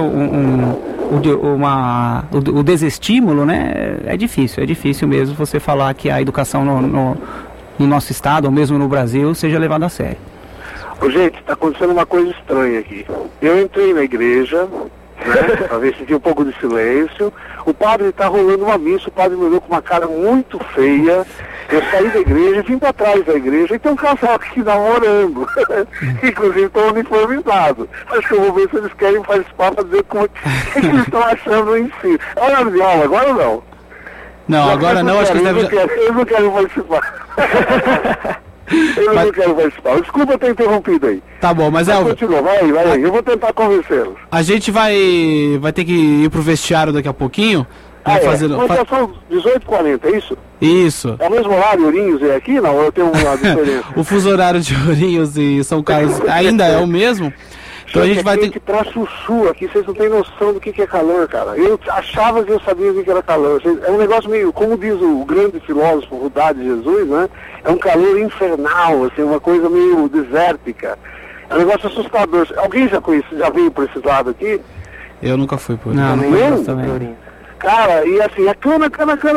o desestímulo, né? É difícil mesmo você falar que a educação no nosso estado, ou mesmo no Brasil, seja levada a sério. Gente, está acontecendo uma coisa estranha aqui. Eu entrei na igreja, né, para ver se tinha um pouco de silêncio. O padre está rolando uma missa, o padre me olhou com uma cara muito feia. Eu saí da igreja, vim para trás da igreja e tem um casal aqui namorando. Inclusive estão uniformizados. Acho que eu vou ver se eles querem participar para dizer como que eles estão achando em si. Olha de aula, agora não. Não, agora não, acho que eles não querem participar. Eu não quero participar. Desculpa eu ter interrompido aí. Tá bom, mas continua, vai aí. Eu vou tentar convencê-los. A gente vai ter que ir pro vestiário daqui a pouquinho. São 18h40, é isso? Isso. É o mesmo horário, Ourinhos, é aqui? Não, eu tenho uma diferença. O fuso horário de Ourinhos e São Carlos ainda é o mesmo? Então a gente vai ter que traz chuchu aqui, vocês não têm noção do que é calor, cara. Eu achava que eu sabia o que era calor. É um negócio meio, como diz o grande filósofo Rudá de Jesus, né? É um calor infernal, assim, uma coisa meio desértica. É um negócio assustador. Alguém já veio por esse lado aqui? Eu nunca fui por isso. Não conheço também. Cara, e assim, é cana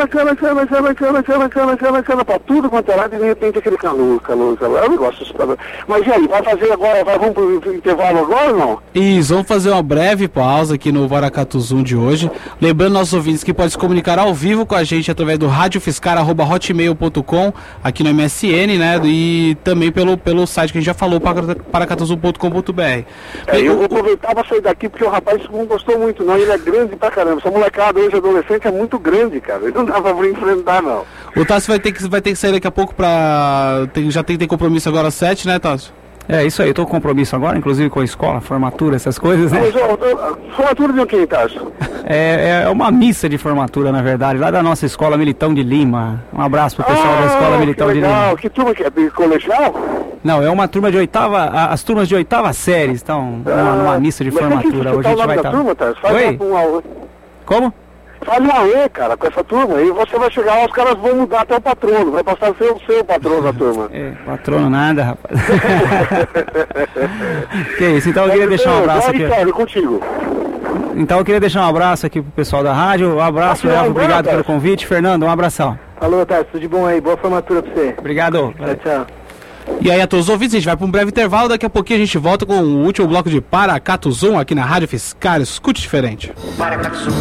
pra tudo quanto é lado, e de repente aquele calor. É um negócio assustador. Mas e aí, vai fazer agora, vamos pro intervalo agora ou não? Isso, vamos fazer uma breve pausa aqui no Paracatu Zoom de hoje. Lembrando nossos ouvintes que podem se comunicar ao vivo com a gente através do radiofiscar@hotmail.com, aqui no MSN, né? E também pelo site que a gente já falou, paracatuzoom.com.br. Eu vou aproveitar pra sair daqui, porque o rapaz não gostou muito, não. Ele é grande pra caramba. Essa molecada hoje, adolescente, é muito grande, cara. Ele não dá pra enfrentar, não. O Tássio vai ter que sair daqui a pouco já tem que ter compromisso agora às 7, né, Tássio? É isso aí, eu tô com compromisso agora, inclusive com a escola, formatura, essas coisas, né? Mas, formatura de quem, Tássio? É uma missa de formatura, na verdade, lá da nossa escola Militão de Lima. Um abraço pro pessoal da escola Militão de Lima. Que turma que é? De colegial? Não, é uma turma de as turmas de 8ª série estão numa missa de formatura. Hoje a gente vai estar. Oi? Como? Fale uma E, cara, com essa turma, e você vai chegar lá, os caras vão mudar até o patrono, vai passar a ser o seu patrono da turma. Patrono nada, rapaz. Que isso, então eu queria deixar um abraço aqui. Ricardo, contigo. Então eu queria deixar um abraço aqui pro pessoal da rádio. Um abraço, Elvio, obrigado pelo convite. Fernando, um abração. Falou, Tarso, tudo de bom aí, boa formatura pra você. Obrigado. Tchau, tchau. E aí a todos os ouvintes, a gente vai para um breve intervalo, daqui a pouquinho a gente volta com o último bloco de Paracatu Zoom aqui na Rádio Fiscar. Escute diferente. Paracatu Zoom.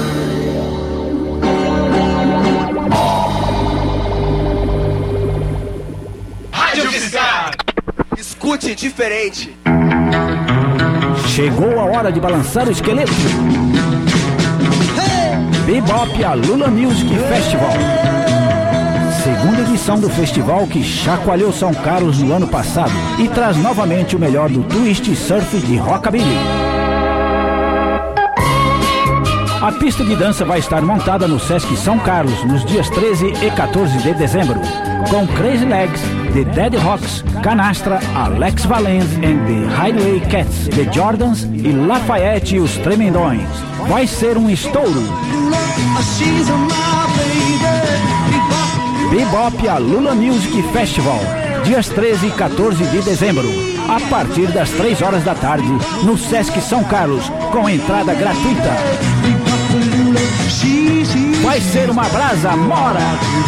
Rádio Fiscar. Escute diferente. Chegou a hora de balançar o esqueleto. Bebop a Lula Music Festival. Segunda edição do festival que chacoalhou São Carlos no ano passado e traz novamente o melhor do twist surf de rockabilly. A pista de dança vai estar montada no Sesc São Carlos nos dias 13 e 14 de dezembro, com Crazy Legs, The Dead Rocks, Canastra, Alex Valens and The Hideaway Cats, The Jordans e Lafayette e os Tremendões. Vai ser um estouro. Bebop a Lula Music Festival, dias 13 e 14 de dezembro, a partir das 3 horas da tarde, no Sesc São Carlos, com entrada gratuita. Vai ser uma brasa mora!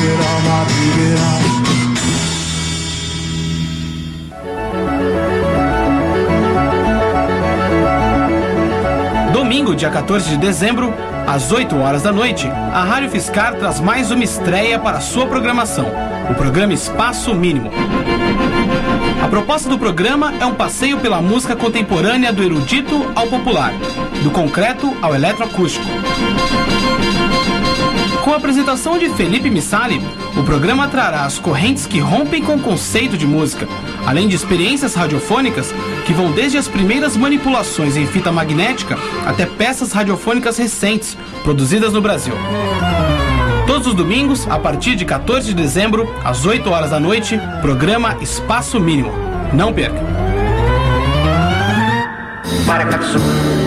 Domingo, dia 14 de dezembro, às 8 horas da noite, a Rádio Fiscar traz mais uma estreia para a sua programação, o programa Espaço Mínimo. A proposta do programa é um passeio pela música contemporânea do erudito ao popular, do concreto ao eletroacústico. Com a apresentação de Felipe Missali, o programa trará as correntes que rompem com o conceito de música, além de experiências radiofônicas que vão desde as primeiras manipulações em fita magnética até peças radiofônicas recentes, produzidas no Brasil. Todos os domingos, a partir de 14 de dezembro, às 8 horas da noite, programa Espaço Mínimo. Não perca! Paracatu Zoom.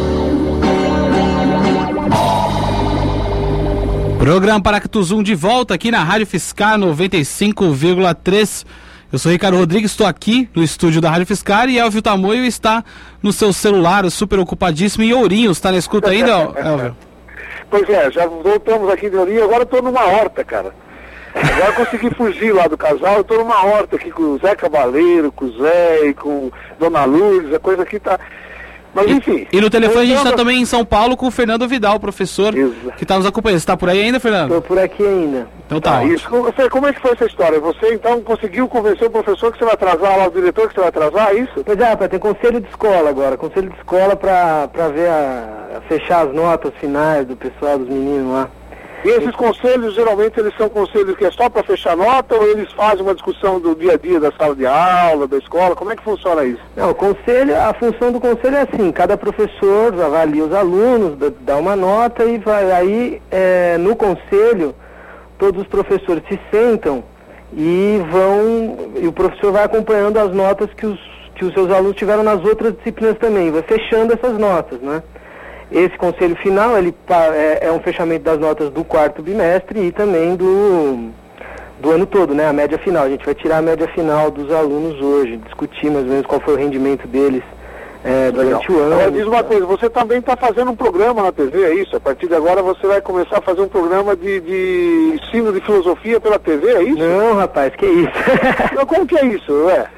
Programa Paracatu Zoom de volta aqui na Rádio Fiscar 95,3. Eu sou Ricardo Rodrigues, estou aqui no estúdio da Rádio Fiscar e Elvio Tamoio está no seu celular, super ocupadíssimo, em Ourinhos. Está na escuta ainda, Elvio? Pois é, já voltamos aqui de Ourinhos, agora eu tô numa horta, cara. Agora eu consegui fugir lá do casal, eu tô numa horta aqui com o Zé Cavaleiro, com o Zé e com Dona Luz, a coisa aqui tá... Mas enfim... E no telefone a gente está também em São Paulo com o Fernando Vidal, professor, que está nos acompanhando. Você está por aí ainda, Fernando? Estou por aqui ainda. Então tá. Isso. Como é que foi essa história? Você então conseguiu convencer o professor que você vai atrasar lá, o diretor que você vai atrasar, é isso? Pois é, rapaz, tem conselho de escola agora, conselho de escola para ver fechar as notas finais do pessoal, dos meninos lá. E esses conselhos, geralmente, eles são conselhos que é só para fechar nota ou eles fazem uma discussão do dia a dia da sala de aula, da escola? Como é que funciona isso? Não, o conselho, a função do conselho é assim, cada professor avalia os alunos, dá uma nota e vai aí, no conselho, todos os professores se sentam e o professor vai acompanhando as notas que os seus alunos tiveram nas outras disciplinas também, vai fechando essas notas, né? Esse conselho final, ele é um fechamento das notas do quarto bimestre e também do ano todo, né? A média final. A gente vai tirar a média final dos alunos hoje, discutir mais ou menos qual foi o rendimento deles durante o ano. Agora, diz uma coisa, você também está fazendo um programa na TV, é isso? A partir de agora você vai começar a fazer um programa de ensino de filosofia pela TV, é isso? Não, rapaz, que isso? Não, como que é isso,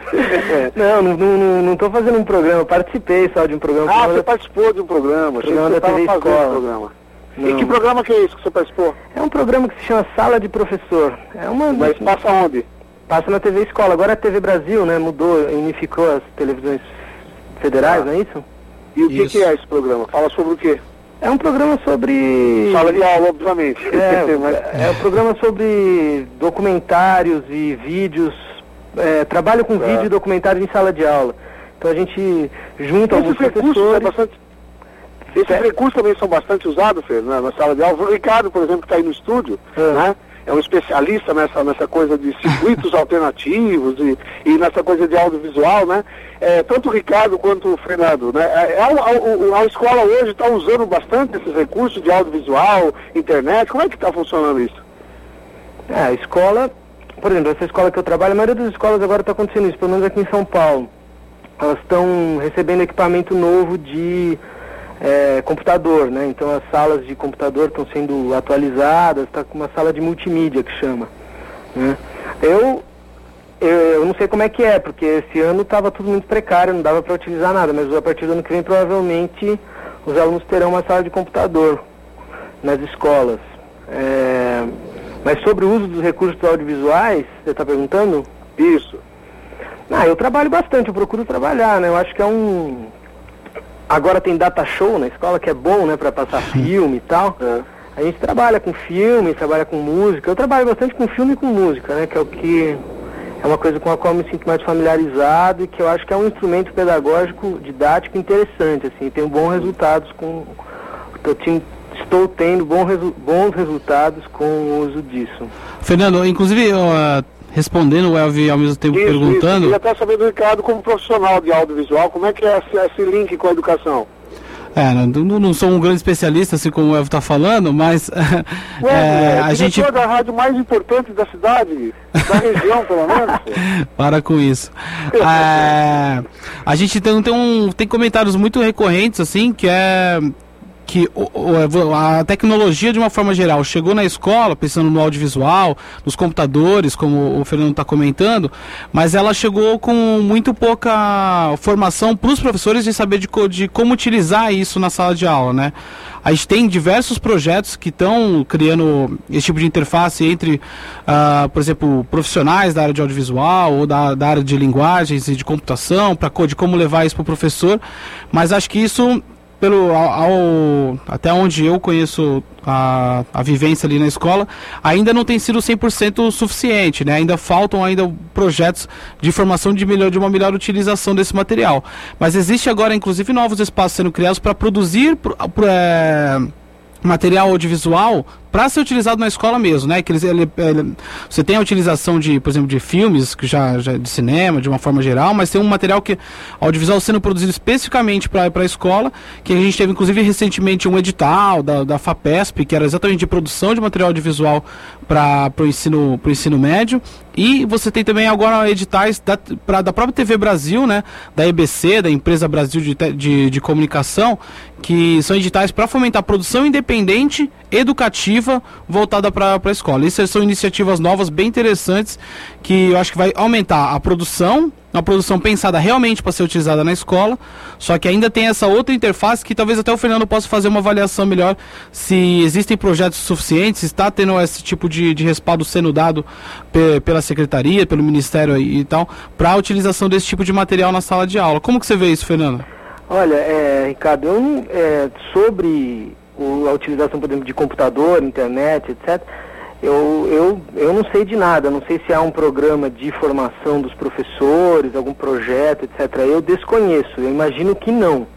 Não estou fazendo um programa, eu participei só de um programa. Ah, você participou de um programa, achei que você estava fazendo um programa. Não. E que programa que é isso que você participou? É um programa que se chama Sala de Professor. Mas passa onde? Passa na TV Escola, agora é a TV Brasil, né? Mudou, unificou as televisões federais, não é isso? E o que é esse programa? Fala sobre o quê? É um programa sobre... Sala de aula, obviamente. É um programa sobre documentários e vídeos, trabalho com vídeo e documentário em sala de aula. Então a gente junta alguns professores... Esses recursos também são bastante usados, Fê, na sala de aula. O Ricardo, por exemplo, que está aí no estúdio, né? É um especialista nessa coisa de circuitos alternativos e nessa coisa de audiovisual, né? Tanto o Ricardo quanto o Fernando, né? A escola hoje está usando bastante esses recursos de audiovisual, internet. Como é que está funcionando isso? A escola, por exemplo, essa escola que eu trabalho, a maioria das escolas agora está acontecendo isso, pelo menos aqui em São Paulo. Elas estão recebendo equipamento novo de computador, né? Então as salas de computador estão sendo atualizadas, está com uma sala de multimídia que chama, né? Eu não sei como é que é, porque esse ano estava tudo muito precário, não dava para utilizar nada, mas a partir do ano que vem provavelmente os alunos terão uma sala de computador nas escolas. Mas sobre o uso dos recursos audiovisuais, você está perguntando? Isso. Eu trabalho bastante, eu procuro trabalhar, né? Eu acho que agora tem data show na escola, que é bom, né, para passar filme e tal. A gente trabalha com filme, trabalha com música. Eu trabalho bastante com filme e com música, né, que é uma coisa com a qual eu me sinto mais familiarizado e que eu acho que é um instrumento pedagógico, didático interessante, assim, tenho bons resultados estou tendo bons resultados com o uso disso. Fernando, inclusive, respondendo o Elvio ao mesmo tempo perguntando... Eu já está sabendo, Ricardo, como profissional de audiovisual, como é que é esse link com a educação? Não sou um grande especialista, assim como o Elvio está falando, mas a gente... da rádio mais importante da cidade, da região, pelo menos. Para com isso. A gente tem comentários muito recorrentes, assim, que a tecnologia, de uma forma geral, chegou na escola, pensando no audiovisual, nos computadores, como o Fernando está comentando, mas ela chegou com muito pouca formação para os professores de saber de como utilizar isso na sala de aula, né? A gente tem diversos projetos que estão criando esse tipo de interface entre, por exemplo, profissionais da área de audiovisual ou da área de linguagens e de computação, de como levar isso para o professor, mas acho que isso... até onde eu conheço a vivência ali na escola, ainda não tem sido 100% suficiente, né? Ainda faltam projetos de formação de uma melhor utilização desse material. Mas existe agora, inclusive, novos espaços sendo criados para produzir material audiovisual para ser utilizado na escola mesmo, né? Que você tem a utilização por exemplo, de filmes, que já de cinema, de uma forma geral, mas tem um material audiovisual sendo produzido especificamente para a escola, que a gente teve, inclusive, recentemente um edital da FAPESP, que era exatamente de produção de material audiovisual para o ensino médio, e você tem também agora editais da própria TV Brasil, né? Da EBC, da Empresa Brasil de Comunicação, que são editais para fomentar a produção independente, educativa, voltada para a escola. Isso são iniciativas novas bem interessantes, que eu acho que vai aumentar a produção, uma produção pensada realmente para ser utilizada na escola, só que ainda tem essa outra interface que talvez até o Fernando possa fazer uma avaliação melhor se existem projetos suficientes, se está tendo esse tipo de respaldo sendo dado pela Secretaria, pelo Ministério e tal, para a utilização desse tipo de material na sala de aula. Como que você vê isso, Fernando? Olha, Ricardo, sobre a utilização, por exemplo, de computador, internet, etc., eu não sei de nada, não sei se há um programa de formação dos professores, algum projeto, etc. Eu desconheço, eu imagino que não.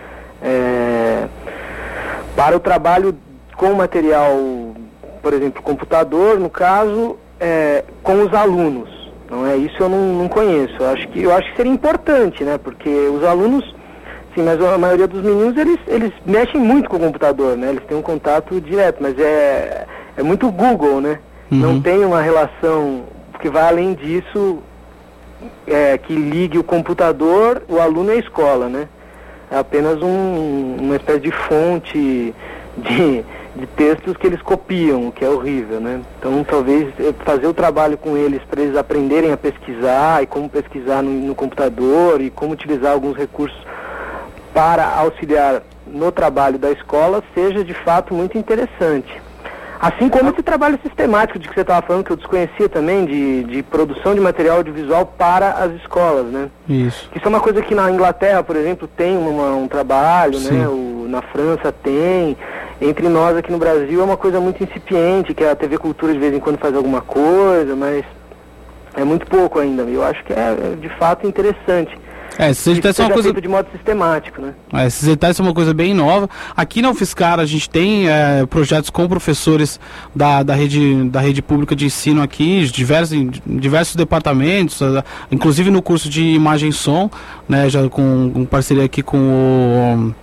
Para o trabalho com material, por exemplo, computador, no caso, com os alunos, não é? Isso eu não conheço. Eu acho que seria importante, né? Porque os alunos, sim, mas a maioria dos meninos, eles mexem muito com o computador, né? Eles têm um contato direto, mas é muito Google, né? Uhum. Não tem uma relação que vai além disso, que ligue o computador, o aluno e a escola, né? É apenas uma espécie de fonte de textos que eles copiam, o que é horrível, né? Então, talvez fazer o trabalho com eles para eles aprenderem a pesquisar e como pesquisar no computador e como utilizar alguns recursos para auxiliar no trabalho da escola seja de fato muito interessante. Assim como esse trabalho sistemático de que você estava falando, que eu desconhecia também, de produção de material audiovisual para as escolas, né? Isso. Isso é uma coisa que na Inglaterra, por exemplo, tem um trabalho, sim, né? Na França tem. Entre nós aqui no Brasil é uma coisa muito incipiente, que a TV Cultura de vez em quando faz alguma coisa, mas é muito pouco ainda. Eu acho que é de fato interessante. Esses editais são uma coisa de modo sistemático, né? Esses editais são uma coisa bem nova. Aqui na UFSCar a gente tem projetos com professores da rede pública de ensino aqui, diversos departamentos, inclusive no curso de imagem e som, né? Já com parceria aqui com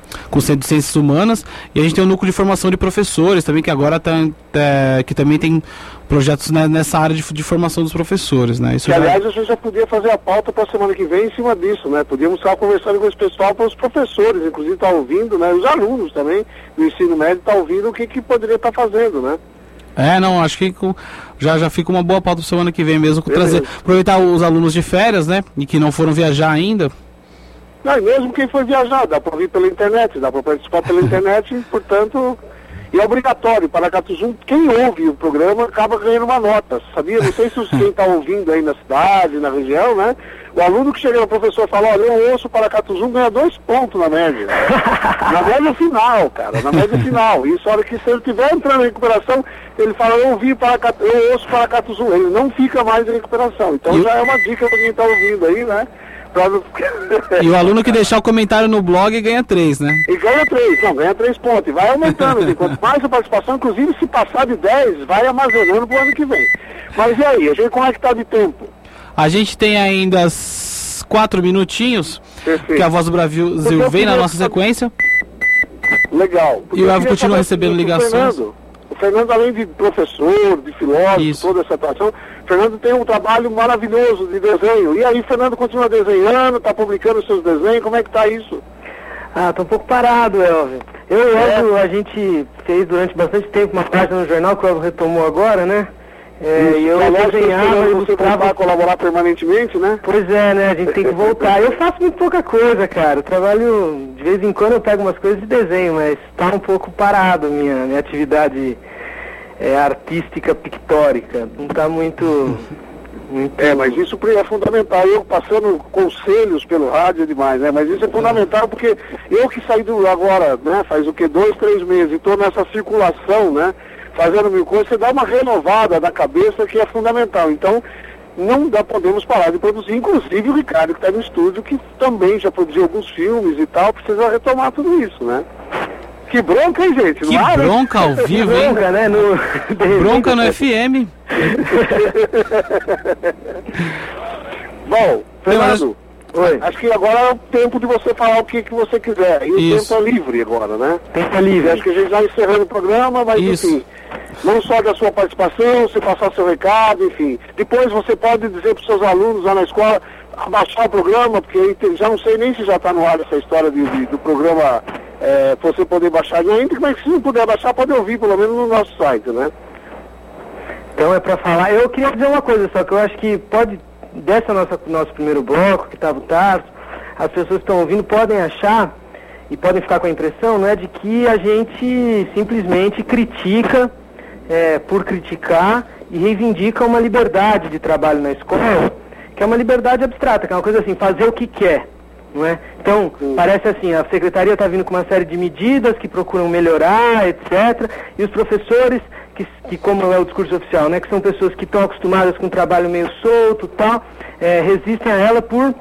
com o Centro de Ciências Humanas, e a gente tem o núcleo de formação de professores também, que agora que também tem projetos nessa área de formação dos professores, né? Isso que, aliás, a gente já podia fazer a pauta para a semana que vem em cima disso, né? Podíamos estar conversando com esse pessoal, para os professores, inclusive, estar ouvindo, né? Os alunos também do ensino médio estão ouvindo o que poderia estar fazendo, né? Não, acho que já fica uma boa pauta para semana que vem mesmo, aproveitar os alunos de férias, né? E que não foram viajar ainda. Não, e mesmo quem foi viajar, dá para ouvir pela internet, dá para participar pela internet, portanto, e é obrigatório. Paracatuzum, quem ouve o programa acaba ganhando uma nota, sabia? Não sei se quem está ouvindo aí na cidade, na região, né? O aluno que chega no professor e fala, olha, eu ouço Paracatuzum, ganha 2 pontos na média. Na média final, cara, na média final. Isso, a hora que se ele estiver entrando em recuperação, ele fala, eu ouço Paracatuzum, ele não fica mais em recuperação. Então já é uma dica para quem está ouvindo aí, né? E o aluno que deixar o comentário no blog ganha 3, né? E ganha 3, não, ganha 3 pontos. E vai aumentando. Quanto mais a participação, inclusive se passar de 10, vai armazenando pro ano que vem. Mas e aí, a gente como é que tá de tempo? A gente tem ainda 4 minutinhos, que a Voz do Brasil vem na nossa sequência. Legal. E o Elvio continua recebendo ligações. O Fernando, além de professor, de filósofo, toda essa atuação, o Fernando tem um trabalho maravilhoso de desenho. E aí, Fernando continua desenhando, está publicando seus desenhos, como é que tá isso? Tô um pouco parado, Elvio. Eu e o Elvio, a gente fez durante bastante tempo uma página no jornal que o Elvio retomou agora, né? E eu desenhava e ilustrava, colaborar permanentemente, né? Pois é, né? A gente tem que voltar. Eu faço muito pouca coisa, cara. Eu trabalho, de vez em quando eu pego umas coisas de desenho, mas tá um pouco parado minha atividade artística pictórica. Não tá muito... mas isso é fundamental. Eu passando conselhos pelo rádio é demais, né? Mas isso é fundamental porque eu que saí agora, né? Faz 2, 3 meses, e tô nessa circulação, né? Fazendo mil coisas, você dá uma renovada na cabeça que é fundamental. Então, não podemos parar de produzir, inclusive o Ricardo que está no estúdio, que também já produziu alguns filmes e tal, precisa retomar tudo isso, né? Que bronca, hein, gente? Que bronca ao vivo, hein? Bronca, né? Bronca no FM. Bom, Fernando, acho que agora é o tempo de você falar o que você quiser. E o tempo é livre agora, né? Tempo é livre. Acho que a gente já encerrando o programa, mas enfim, não só da sua participação, você passar seu recado, enfim. Depois você pode dizer para os seus alunos lá na escola abaixar o programa, porque aí já não sei nem se já está no ar essa história do programa, você poder baixar ainda, mas se não puder baixar, pode ouvir pelo menos no nosso site, né? Então é para falar. Eu queria dizer uma coisa só, que eu acho que pode... nosso primeiro bloco, que estava o Tarso, as pessoas que estão ouvindo podem achar e podem ficar com a impressão, né, de que a gente simplesmente critica por criticar e reivindica uma liberdade de trabalho na escola, que é uma liberdade abstrata, que é uma coisa assim, fazer o que quer, não é? Então, parece assim, a secretaria está vindo com uma série de medidas que procuram melhorar, etc., e os professores... Que como é o discurso oficial, né, que são pessoas que estão acostumadas com um trabalho meio solto, tal, resistem a ela por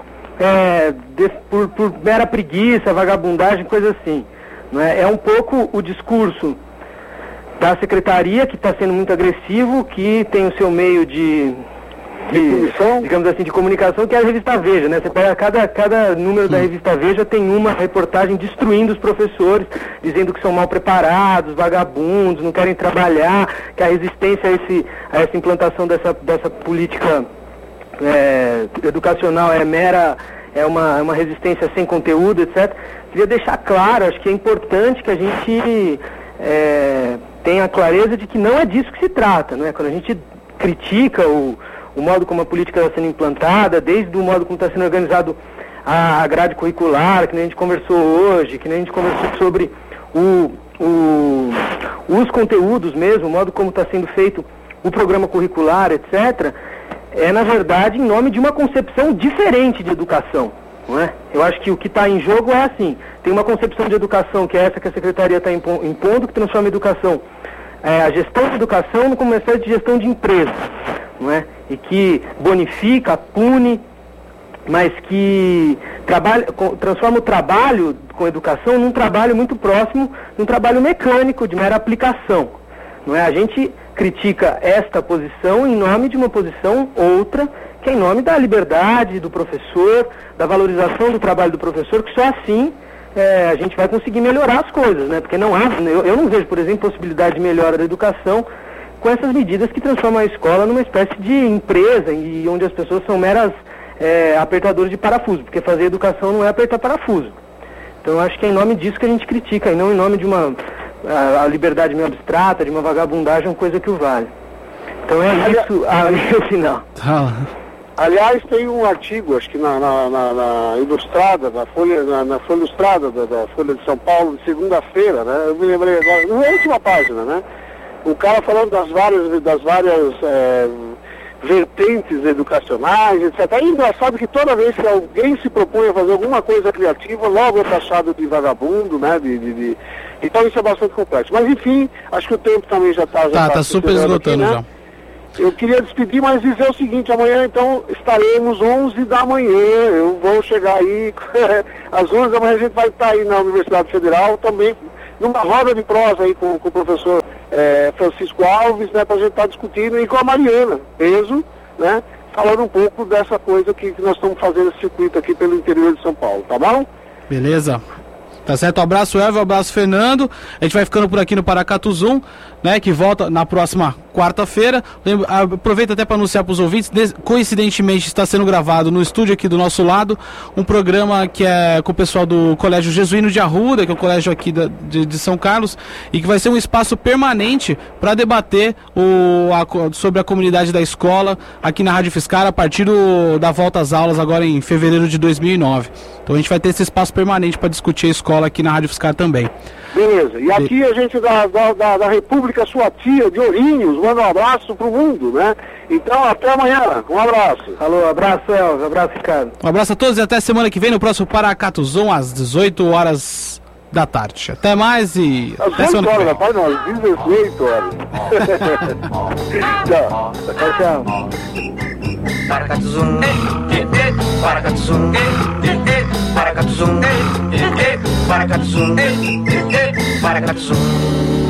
mera preguiça, vagabundagem, coisa assim. Não é? É um pouco o discurso da secretaria, que está sendo muito agressivo, que tem o seu meio digamos assim, de comunicação, que é a revista Veja, né? Você pega cada número da revista Veja, tem uma reportagem destruindo os professores, dizendo que são mal preparados, vagabundos, não querem trabalhar, que a resistência a essa implantação dessa política educacional é uma resistência sem conteúdo, etc. Queria deixar claro, acho que é importante que a gente tenha a clareza de que não é disso que se trata, não é? Quando a gente critica o modo como a política está sendo implantada, desde o modo como está sendo organizado a grade curricular, que nem a gente conversou hoje, que nem a gente conversou sobre os conteúdos mesmo, o modo como está sendo feito o programa curricular, etc., é, na verdade, em nome de uma concepção diferente de educação, não é? Eu acho que o que está em jogo é assim, tem uma concepção de educação, que é essa que a Secretaria está impondo, que transforma a educação, a gestão de educação como uma espécie de gestão de empresa, não é? E que bonifica, pune, mas que transforma o trabalho com educação num trabalho muito próximo, num trabalho mecânico, de mera aplicação, não é? A gente critica esta posição em nome de uma posição outra, que é em nome da liberdade do professor, da valorização do trabalho do professor, que só assim a gente vai conseguir melhorar as coisas, né? Porque não há, eu não vejo, por exemplo, possibilidade de melhora da educação com essas medidas que transformam a escola numa espécie de empresa e onde as pessoas são meras apertadores de parafuso, porque fazer educação não é apertar parafuso. Então eu acho que é em nome disso que a gente critica, e não em nome de a liberdade meio abstrata, de uma vagabundagem, coisa que o vale. Então é isso no final. Aliás, tem um artigo, acho que na Ilustrada, na Folha Ilustrada da Folha de São Paulo, de segunda-feira, né? Eu me lembrei agora, na última página, né? O cara falando das várias vertentes educacionais, etc. É engraçado que toda vez que alguém se propõe a fazer alguma coisa criativa, logo é taxado de vagabundo, né? Então isso é bastante complexo. Mas enfim, acho que o tempo também já está super esgotando aqui, né? Já. Eu queria despedir, mas dizer o seguinte: amanhã então estaremos 11 da manhã, eu vou chegar aí, às 11 da manhã a gente vai estar aí na Universidade Federal também, numa roda de prosa aí com o professor Francisco Alves, né, para a gente estar discutindo, e com a Mariana Peso, né, falando um pouco dessa coisa que nós estamos fazendo esse circuito aqui pelo interior de São Paulo, tá bom? Beleza. Tá certo? Um abraço, Elvio, um abraço, Fernando. A gente vai ficando por aqui no Paracatu Zoom, né, que volta na próxima quarta-feira. Aproveito até para anunciar para os ouvintes, coincidentemente está sendo gravado no estúdio aqui do nosso lado, um programa que é com o pessoal do Colégio Jesuíno de Arruda, que é o colégio aqui de São Carlos, e que vai ser um espaço permanente para debater sobre a comunidade da escola aqui na Rádio Fiscar a partir da volta às aulas agora em fevereiro de 2009. Então a gente vai ter esse espaço permanente para discutir a escola aqui na Rádio Fiscar também. Beleza, e aqui a gente da República Sua Tia, de Ourinhos, manda um abraço pro mundo, né? Então, até amanhã, um abraço. Alô, abraço, Elvio, abraço, Ricardo. Um abraço a todos e até semana que vem no próximo Paracatu Zoom, às 18 horas da tarde. Até mais e até semana que vem. Às 18 horas. Tchau. Tchau. Paracatu Zoom, Paracatu Zoom, Paracatu Zoom, Paracatu Zoom, Paracatu Zoom.